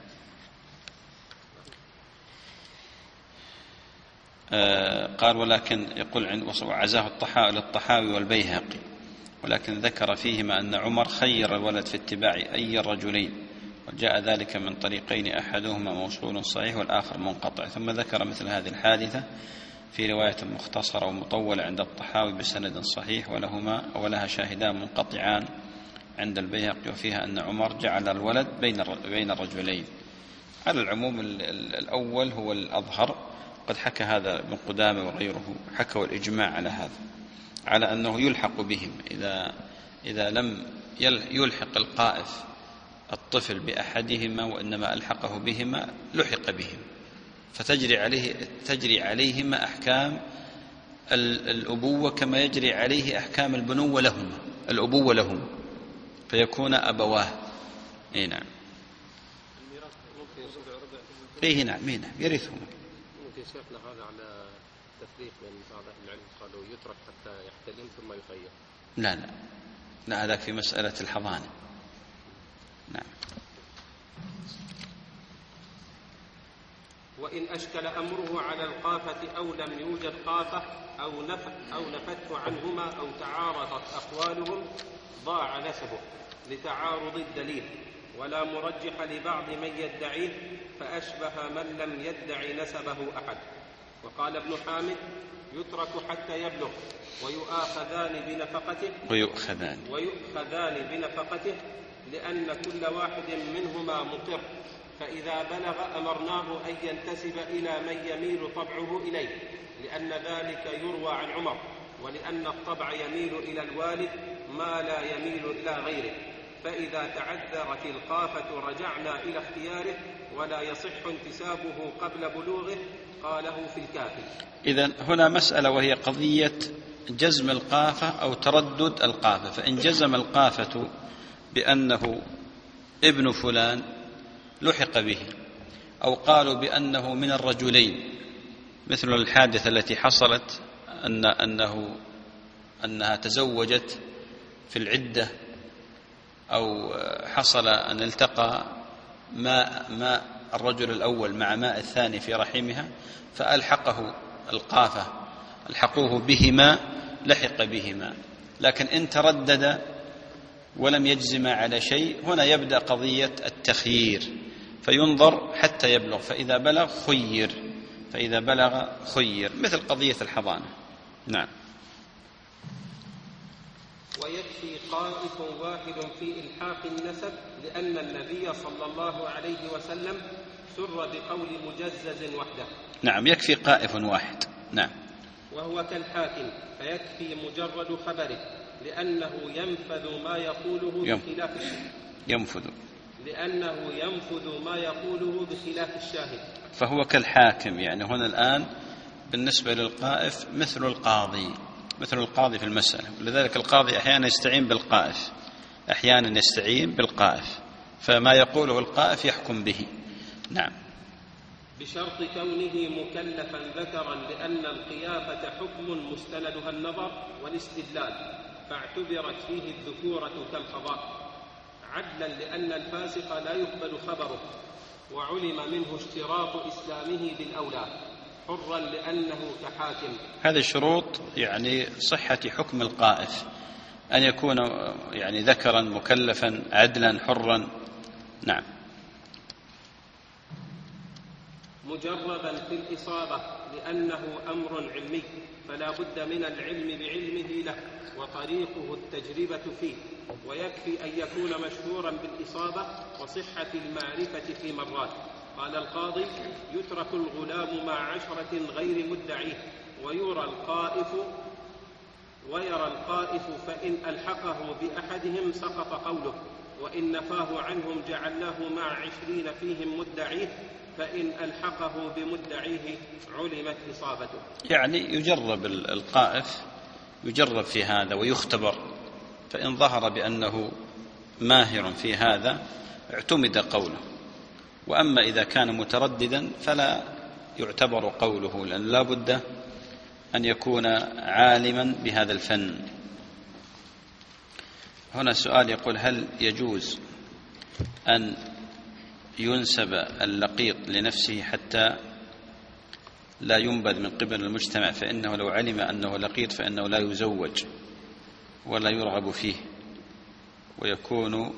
آه قال ولكن يقول عند وعزاه الطحاوي للطحاوي والبيهقي، ولكن ذكر فيهما أن عمر خير الولد في اتباع أي الرجلين، وجاء ذلك من طريقين أحدهما موصول صحيح والآخر منقطع. ثم ذكر مثل هذه الحادثة في رواية مختصرة ومطولة عند الطحاوي بسند صحيح ولهما ولها شاهدان منقطعان عند البيهقي، وفيها أن عمر جعل الولد بين بين الرجلين. على العموم الأول هو الأظهر، قد حكى هذا ابن قدامة وغيره، حكوا الإجماع على هذا، على أنه يلحق بهم إذا إذا لم يلحق القائف الطفل بأحدهما وإنما ألحقه بهما لحق بهم، فتجري عليه تجري عليهما أحكام الأبوة كما يجري عليه أحكام البنوة لهما الأبوة لهما، فيكون أبواه. إيه نعم. إيه نعم نعم يرثهما. ممكن شيخنا هذا على تفريق بين بعض أهل العلم قالوا يترك حتى يحتلم ثم يخير. لا لا لا هذاك في مسألة الحضانة. نعم. وإن أشكل أمره على القافة أو لم يوجد قافة أو نفت أو نفته عنهما أو تعارضت أقوالهم ضاع نسبه لتعارض الدليل، ولا مرجح لبعض من يدعيه فأشبه من لم يدع نسبه أحد. وقال ابن حامد يترك حتى يبلغ ويؤاخذان بنفقته ويؤخذان ويؤخذان بنفقته لأن كل واحد منهما مقر، فإذا بلغ أمرناه أن ينتسب إلى من يميل طبعه إليه، لأن ذلك يروى عن عمر، ولأن الطبع يميل إلى الوالد ما لا يميل إلى غيره، فإذا تعذرت القافة رجعنا إلى اختياره ولا يصح انتسابه قبل بلوغه، قاله في الكافي. إذن هنا مسألة وهي قضية جزم القافة أو تردد القافة، فإن جزم القافة بأنه ابن فلان لحق به، أو قالوا بأنه من الرجلين، مثل الحادثة التي حصلت أن أنه أنها تزوجت في العدة، أو حصل أن التقى ماء ماء الرجل الأول مع ماء الثاني في رحمها فألحقه القافة ألحقوه بهما لحق بهما. لكن إن تردد ولم يجزم على شيء هنا يبدأ قضية التخيير، فينظر حتى يبلغ، فإذا بلغ خير فإذا بلغ خير، مثل قضية الحضانة. نعم. ويكفي قائف واحد في إلحاق النسب، لأن النبي صلى الله عليه وسلم سر بقول مجزز وحده. نعم يكفي قائف واحد. نعم. وهو كالحاكم، فيكفي مجرد خبره، لأنه ينفذ ما يقوله بخلاف الشاهد. ينفذ لأنه ينفذ ما يقوله بخلاف الشاهد. فهو كالحاكم، يعني هنا الآن بالنسبة للقائف مثل القاضي، مثل القاضي في المسألة، ولذلك القاضي أحيانا يستعين بالقائف، أحيانا يستعين بالقائف، فما يقوله القائف يحكم به. نعم. بشرط كونه مكلفا ذكرا، لأن القيافة حكم مستندها النظر والاستدلال، فاعتبرت فيه الذكورة كالقضاء، عدلا لأن الفاسق لا يقبل خبره، وعلم منه اشتراط إسلامه بالأولى، حرا لأنه كحاكم. هذه الشروط يعني صحة حكم القائف، أن يكون يعني ذكرا مكلفا عدلا حرا. نعم. مجربا في الإصابة، لأنه أمر علمي، فلا بد من العلم بعلمه له، وطريقه التجربة فيه، ويكفي أن يكون مشهورا بالإصابة وصحة المعرفة في مرات. قال القاضي يترك الغلام مع عشرة غير مدعيه، ويرى القائف ويرى القائف فإن ألحقه بأحدهم سقط قوله، وإن نفاه عنهم جعلناه مع عشرين فيهم مدعيه، فإن ألحقه بمدعيه علمت إصابته. يعني يجرب القائف، يجرب في هذا ويختبر، فإن ظهر بأنه ماهر في هذا اعتمد قوله، وأما إذا كان مترددا فلا يعتبر قوله، لأن لا بد أن يكون عالما بهذا الفن. هنا سؤال يقول: هل يجوز أن ينسب اللقيط لنفسه حتى لا ينبذ من قبل المجتمع، فإنه لو علم أنه لقيط فإنه لا يزوج ولا يرغب فيه ويكون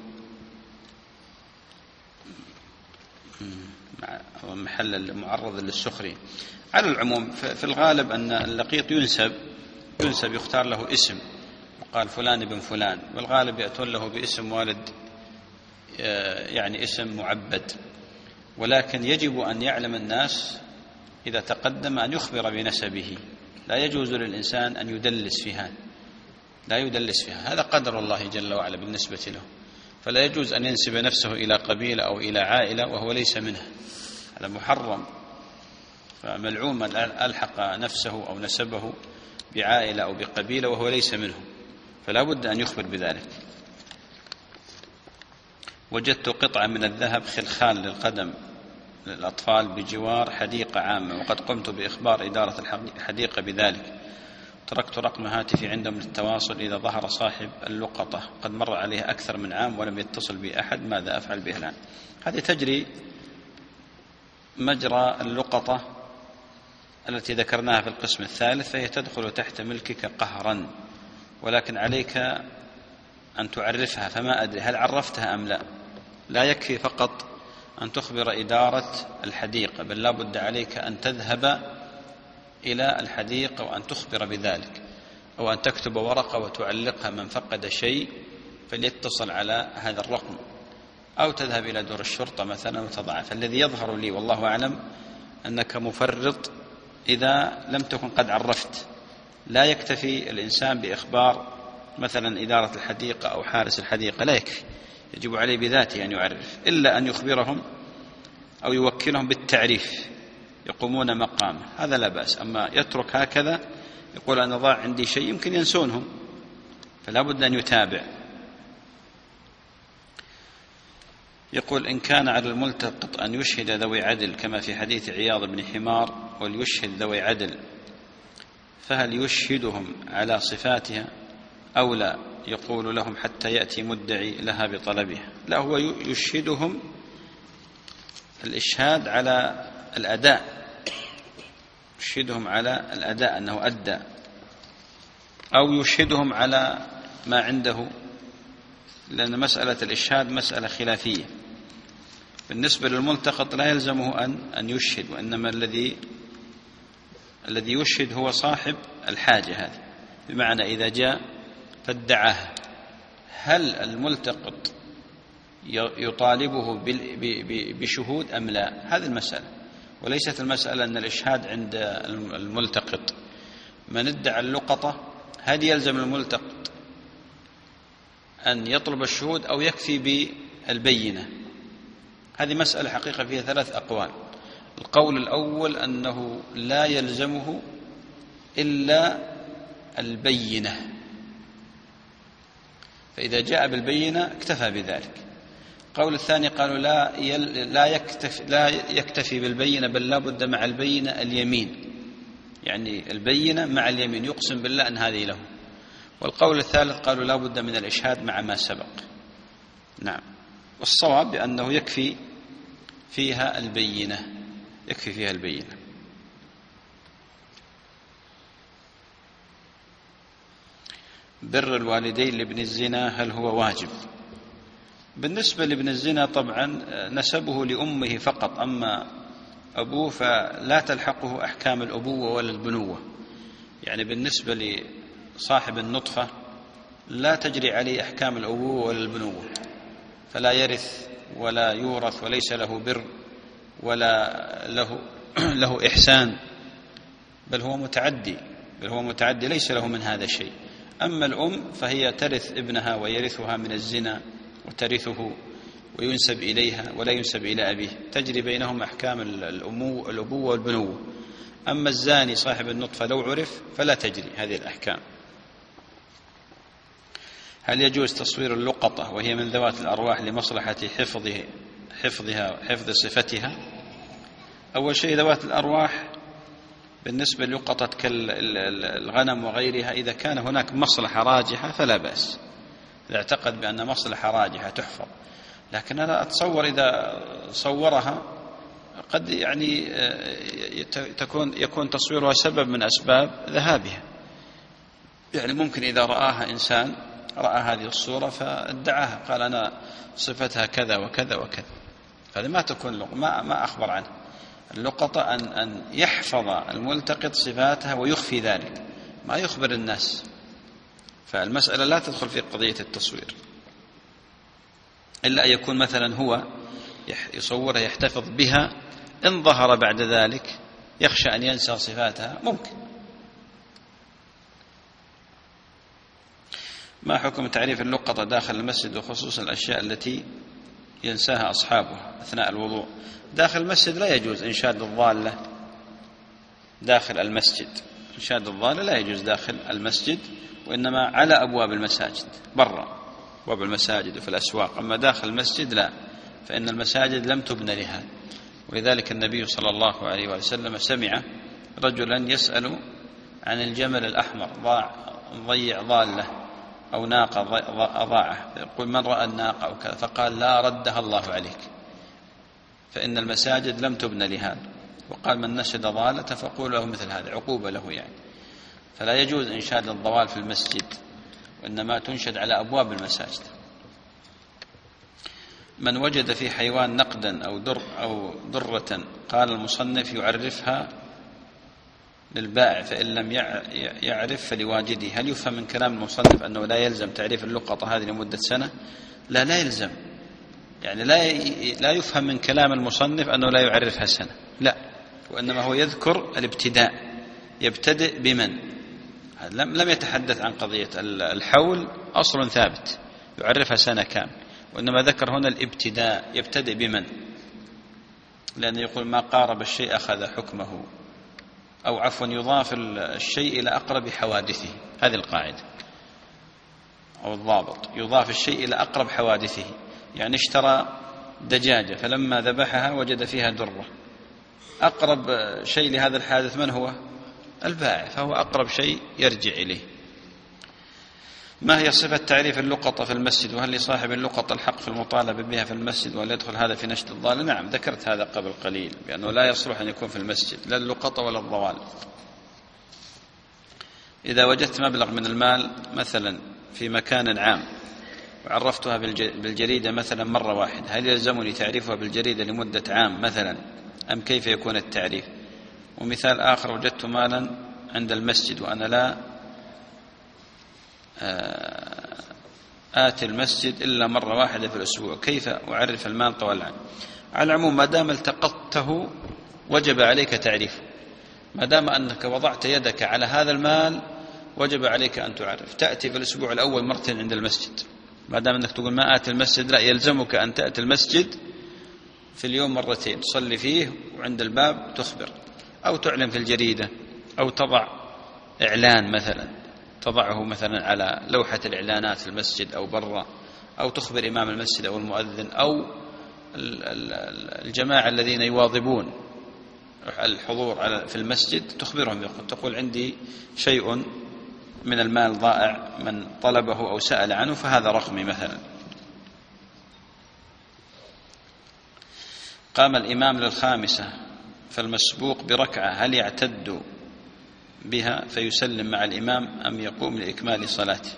محل معرض للسخرية؟ على العموم في الغالب أن اللقيط ينسب ينسب يختار له اسم، وقال فلان ابن فلان، والغالب يأتون له باسم والد، يعني اسم معبد. ولكن يجب أن يعلم الناس إذا تقدم أن يخبر بنسبه، لا يجوز للإنسان أن يدلس في هذا، لا يدلس فيها، هذا قدر الله جل وعلا بالنسبة له، فلا يجوز أن ينسب نفسه إلى قبيلة أو إلى عائلة وهو ليس منها، هذا محرم. فملعون من ألحق نفسه أو نسبه بعائلة أو بقبيلة وهو ليس منهم، فلا بد أن يخبر بذلك. وجدت قطعة من الذهب خلخال للقدم للأطفال بجوار حديقة عامة، وقد قمت بإخبار إدارة الحديقة بذلك. تركت رقم هاتفي عندهم للتواصل إذا ظهر صاحب اللقطة، قد مر عليه أكثر من عام ولم يتصل بي أحد، ماذا أفعل به الآن؟ هذه تجري مجرى اللقطة التي ذكرناها في القسم الثالث، فهي تدخل تحت ملكك قهرا، ولكن عليك أن تعرفها. فما أدري هل عرفتها أم لا. لا يكفي فقط أن تخبر إدارة الحديقة، بل لا بد عليك أن تذهب إلى الحديقة وأن تخبر بذلك، أو أن تكتب ورقة وتعلقها: من فقد شيء فليتصل على هذا الرقم، أو تذهب إلى دور الشرطة مثلا وتضعه. فالذي يظهر لي والله أعلم أنك مفرط إذا لم تكن قد عرفت. لا يكتفي الإنسان بإخبار مثلا إدارة الحديقة أو حارس الحديقة، لا يكفي، يجب عليه بذاته أن يعرف، إلا أن يخبرهم أو يوكلهم بالتعريف يقومون مقامه، هذا لا بأس. أما يترك هكذا يقول أنا ضاع عندي شيء، يمكن ينسونهم، فلا بد أن يتابع. يقول: إن كان على الملتقط أن يشهد ذوي عدل كما في حديث عياض بن حمار وليشهد ذوي عدل، فهل يشهدهم على صفاتها أو لا يقول لهم حتى يأتي مدعي لها بطلبها؟ لا، هو يشهدهم الإشهاد على الأداء، يشهدهم على الأداء أنه أدى، أو يشهدهم على ما عنده، لأن مسألة الإشهاد مسألة خلافية. بالنسبة للملتقط لا يلزمه أن أن يشهد، وإنما الذي الذي يشهد هو صاحب الحاجة هذه، بمعنى إذا جاء فادعاها، هل الملتقط يطالبه بشهود أم لا؟ هذه المسألة، وليست المسألة أن الإشهاد عند الملتقط. من ادعى اللقطة هل يلزم الملتقط أن يطلب الشهود أو يكفي بالبينة؟ هذه مسألة حقيقة فيها ثلاث أقوال. القول الأول أنه لا يلزمه إلا البينة، فإذا جاء بالبينة اكتفى بذلك. القول الثاني قالوا لا لا يكتفي لا يكتفي بالبينة، بل لا بد مع البينة اليمين، يعني البينة مع اليمين، يقسم بالله أن هذه له. والقول الثالث قالوا لا بد من الإشهاد مع ما سبق. نعم، والصواب بأنه يكفي فيها البينة، يكفي فيها البينة. بر الوالدين لابن الزنا هل هو واجب؟ بالنسبة لابن الزنا طبعا نسبه لأمه فقط، أما أبوه فلا تلحقه أحكام الأبوة ولا البنوة. يعني بالنسبة لصاحب النطفة لا تجري عليه أحكام الأبوة ولا البنوة، فلا يرث ولا يورث وليس له بر ولا له له إحسان، بل هو متعدي بل هو متعدي ليس له من هذا شيء. أما الأم فهي ترث ابنها ويرثها من الزنا وترثه وينسب إليها ولا ينسب إلى أبيه، تجري بينهم أحكام الأبوة والبنوة. أما الزاني صاحب النطفة لو عرف فلا تجري هذه الأحكام. هل يجوز تصوير اللقطة وهي من ذوات الأرواح لمصلحة حفظه حفظها حفظ صفتها. أول شيء ذوات الأرواح بالنسبة للقطة كالغنم وغيرها، إذا كان هناك مصلحة راجحة فلا بأس، إذا اعتقد بأن مصلحة راجحة تحفظ. لكن أنا أتصور إذا صورها قد يعني تكون يكون تصويرها سبب من أسباب ذهابها. يعني ممكن إذا رآها إنسان رأى هذه الصورة فادعاها، قال أنا صفتها كذا وكذا وكذا، هذا ما تكون لقطة، ما, ما أخبر عنه. اللقطة أن, أن يحفظ الملتقط صفاتها ويخفي ذلك، ما يخبر الناس. فالمسألة لا تدخل في قضية التصوير، إلا أن يكون مثلا هو يصورها يحتفظ بها، إن ظهر بعد ذلك يخشى أن ينسى صفاتها ممكن. ما حكم تعريف اللقطة داخل المسجد وخصوصا الأشياء التي ينساها أصحابها أثناء الوضوء؟ داخل المسجد لا يجوز إنشاد الضالة داخل المسجد، إنشاد الضالة لا يجوز داخل المسجد، وإنما على أبواب المساجد، برا أبواب المساجد وفي الأسواق. أما داخل المسجد لا، فإن المساجد لم تبنى لها. ولذلك النبي صلى الله عليه وسلم سمع رجلا يسأل عن الجمل الأحمر ضاع ضيع ضالة أو ناقة أضاعه، يقول من رأى الناقة أو كذا، فقال لا ردها الله عليك، فإن المساجد لم تبنى لهذا. وقال من نشد ضالة فقول له مثل هذا، عقوبة له يعني. فلا يجوز إنشاد الضوال في المسجد، وإنما تنشد على أبواب المساجد. من وجد في حيوان نقدا أو در أو درة، قال المصنف يعرفها للبائع، فإن لم يعرف فلواجده. هل يفهم من كلام المصنف أنه لا يلزم تعريف اللقطة هذه لمدة سنة؟ لا لا يلزم، يعني لا لا يفهم من كلام المصنف أنه لا يعرفها سنة، لا، وإنما هو يذكر الابتداء، يبتدئ بمن، لم لم يتحدث عن قضية الحول، أصل ثابت يعرفها سنة كامل، وإنما ذكر هنا الابتداء، يبتدئ بمن، لأنه يقول ما قارب الشيء أخذ حكمه، أو عفوا يضاف الشيء إلى أقرب حوادثه، هذه القاعدة أو الضابط، يضاف الشيء إلى أقرب حوادثه. يعني اشترى دجاجة فلما ذبحها وجد فيها درة، أقرب شيء لهذا الحادث من هو؟ البائع، فهو أقرب شيء يرجع إليه. ما هي صفة تعريف اللقطة في المسجد؟ وهل لصاحب اللقطة الحق في المطالبة بها في المسجد، ولا يدخل هذا في نشد الضال؟ نعم، ذكرت هذا قبل قليل بأنه لا يصلح أن يكون في المسجد لا اللقطة ولا الضوال. إذا وجدت مبلغ من المال مثلا في مكان عام وعرفتها بالجريدة مثلا مرة واحدة، هل يلزمني تعريفها بالجريدة لمدة عام مثلا، أم كيف يكون التعريف؟ ومثال آخر، وجدت مالا عند المسجد وأنا لا آتي المسجد إلا مرة واحدة في الأسبوع، كيف أعرف المال طوال العام؟ على العموم ما دام التقطته وجب عليك تعريفه، ما دام أنك وضعت يدك على هذا المال وجب عليك أن تعرف. تأتي في الأسبوع الأول مرتين عند المسجد، ما دام أنك تقول ما آتي المسجد، لا، يلزمك أن تأتي المسجد في اليوم مرتين، تصلي فيه وعند الباب تخبر، أو تعلن في الجريدة، أو تضع إعلان مثلا، تضعه مثلا على لوحة الإعلانات في المسجد أو برا، أو تخبر إمام المسجد أو المؤذن أو الجماعة الذين يواظبون الحضور في المسجد، تخبرهم، تقول عندي شيء من المال ضائع من طلبه أو سأل عنه فهذا رقمي مثلا. قام الإمام للخامسة فالمسبوق بركعة، هل يعتد بها فيسلم مع الإمام أم يقوم لإكمال صلاته؟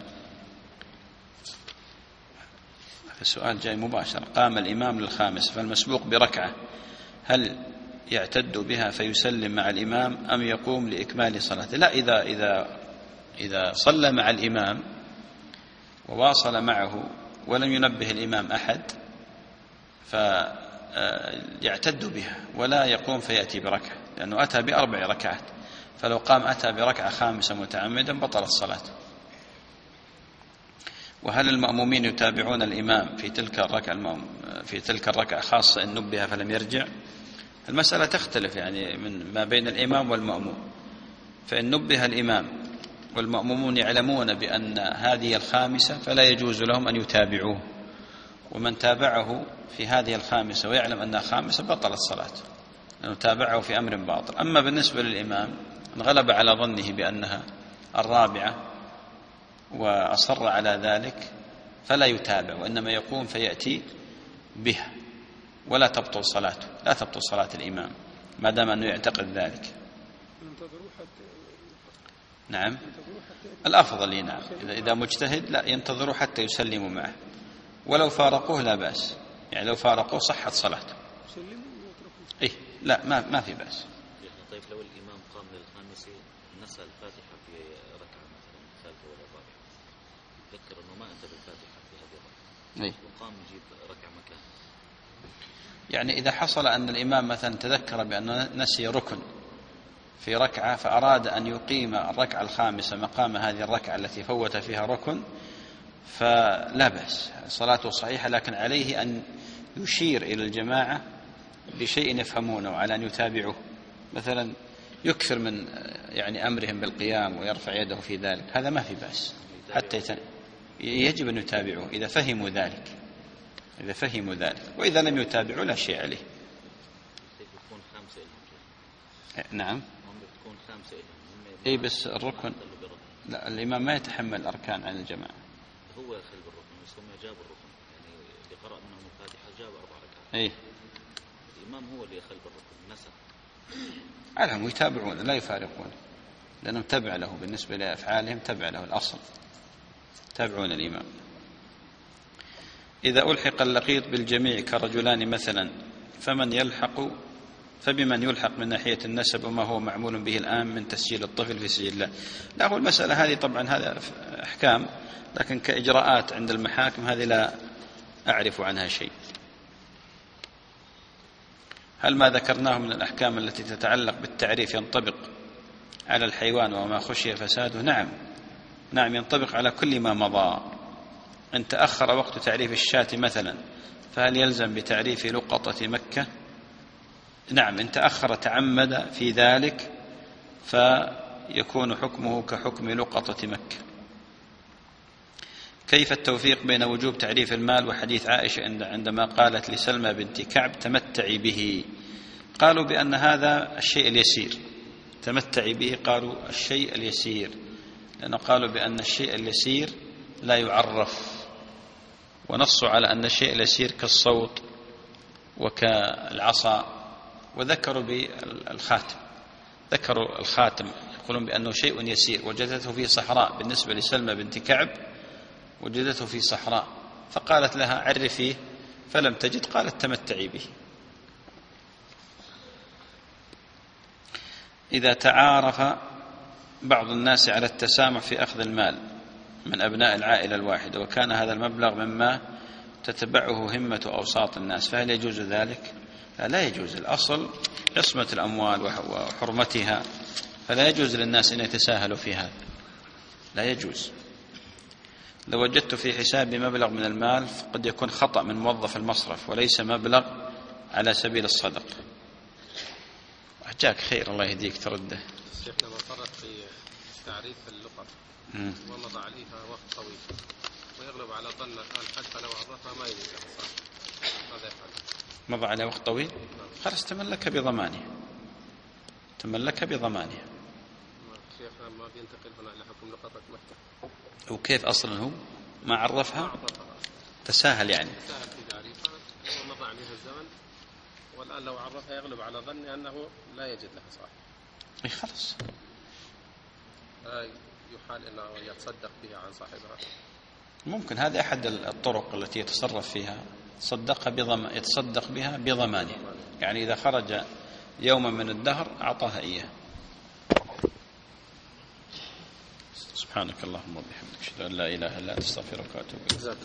السؤال جاي مباشر. قام الإمام للخامسة فالمسبوق بركعة، هل يعتد بها فيسلم مع الإمام أم يقوم لإكمال صلاته؟ لا، إذا إذا إذا صلى مع الإمام وواصل معه ولم ينبه الإمام أحد فيعتد بها ولا يقوم فيأتي بركعة، لأنه أتى بأربع ركعات، فلو قام أتى بركعة خامسة متعمدا بطل الصلاة. وهل المأمومين يتابعون الإمام في تلك الركعة في تلك الركعة خاصة إن نبه فلم يرجع؟ المسألة تختلف يعني من ما بين الإمام والمأموم، فإن نبه الإمام والمأمومون يعلمون بأن هذه الخامسة فلا يجوز لهم أن يتابعوه، ومن تابعه في هذه الخامسة ويعلم أنها خامسة بطلت صلاته، لأنه تابعه في أمر باطل. أما بالنسبة للإمام إن غلب على ظنه بأنها الرابعة وأصر على ذلك فلا يتابع، وإنما يقوم فيأتي بها ولا تبطل صلاته، لا تبطل صلاة الإمام ما دام أنه يعتقد ذلك. نعم الأفضل نعم، إذا إذا مجتهد لا ينتظروا حتى يسلموا معه، ولو فارقوه لا بأس، يعني لو فارقوه صحت صلاته. إيه لا ما ما في بأس. طيب لو الإمام قام للخامسة نسى الفاتحة في ركعة مثلا الثالثة ولا الرابعة، ذكر إنه ما أتى بالفاتحة في هذه الركعة إيه؟ وقام يجيب ركعة مكان، يعني إذا حصل أن الإمام مثلا تذكر بأنه نسي ركن في ركعة فأراد أن يقيم الركعة الخامسة مقام هذه الركعة التي فوت فيها ركن فلا بأس، صلاته صحيحة، لكن عليه أن يشير إلى الجماعة بشيء يفهمونه على أن يتابعوه، مثلا يكثر من يعني أمرهم بالقيام ويرفع يده في ذلك، هذا ما في بأس، حتى يتن... يجب أن يتابعوه إذا فهموا ذلك، إذا فهموا ذلك، وإذا لم يتابعوا لا شيء عليه. بتكون خامسة لهم. نعم هم بتكون خامسة لهم. إيه بس الركن لا، الإمام ما يتحمل الأركان عن الجماعة، هو يخل بالركن بس هم جابوا الركن، يعني اللي قرأ منهم الفاتحة جاب أربع ركعات. إيه الإمام هو اللي يخل بالركن نسى. علهم يتابعون لا يفارقون، لأنهم تبع له بالنسبة لأفعالهم، تبع له الأصل، تابعون الإمام. إذا ألحق اللقيط بالجميع كرجلان مثلا فمن يلحق فبمن يلحق من ناحية النسب وما هو معمول به الآن من تسجيل الطفل في سجل الله؟ لا هو المسألة هذه طبعا هذا أحكام، لكن كإجراءات عند المحاكم هذه لا أعرف عنها شيء. هل ما ذكرناه من الأحكام التي تتعلق بالتعريف ينطبق على الحيوان وما خشي فساده؟ نعم نعم ينطبق على كل ما مضى. إن تأخر وقت تعريف الشاة مثلا فهل يلزم بتعريف لقطة مكة؟ نعم إن تأخر تعمد في ذلك فيكون حكمه كحكم لقطة مكة. كيف التوفيق بين وجوب تعريف المال وحديث عائشة عندما قالت لسلمى بنت كعب تمتعي به؟ قالوا بأن هذا الشيء اليسير، تمتعي به قالوا الشيء اليسير، لأنه قالوا بأن الشيء اليسير لا يعرف، ونصوا على أن الشيء اليسير كالصوت وكالعصا، وذكروا بالخاتم، ذكروا الخاتم يقولون بأنه شيء يسير، وجدته في صحراء بالنسبة لسلمى بنت كعب، وجدته في صحراء فقالت لها عرفيه فلم تجد، قالت تمتعي به. إذا تعارف بعض الناس على التسامح في أخذ المال من أبناء العائلة الواحدة وكان هذا المبلغ مما تتبعه همة أوساط الناس فهل يجوز ذلك؟ لا يجوز، الأصل عصمة الأموال وحرمتها، فلا يجوز للناس أن يتساهلوا في هذا، لا يجوز. لو وجدت في حسابي مبلغ من المال فقد يكون خطأ من موظف المصرف وليس مبلغ على سبيل الصدقة. أحجاك خير الله يهديك ترده. شيخنا ما فرط في تعريف اللقط ومضى عليها وقت طويل ويغلب على ظن الآن حتى لو عرفها ما يجوز له صح، ماذا يفعل؟ مضى عليه وقت طويل خلاص تملك بضمانه، تملك بضمانه. شيخنا ما بينتقل هنا إلى حكم لقطة مكة. وكيف أصلا هو ما عرفها؟ تساهل يعني تساهل في تعريفها ومضى عليها الزمن، والآن لو عرفها يغلب على ظني أنه لا يجد لها صاحب. إيه خلاص يحال أنه يتصدق بها عن صاحبها. ممكن هذا أحد الطرق التي يتصرف فيها، يتصدق بضم... يتصدق بها بضمانه، يعني إذا خرج يوما من الدهر أعطاها إياه. سبحانك اللهم وبحمدك أشهد أن لا إله إلا أنت أستغفرك وأتوب إليك.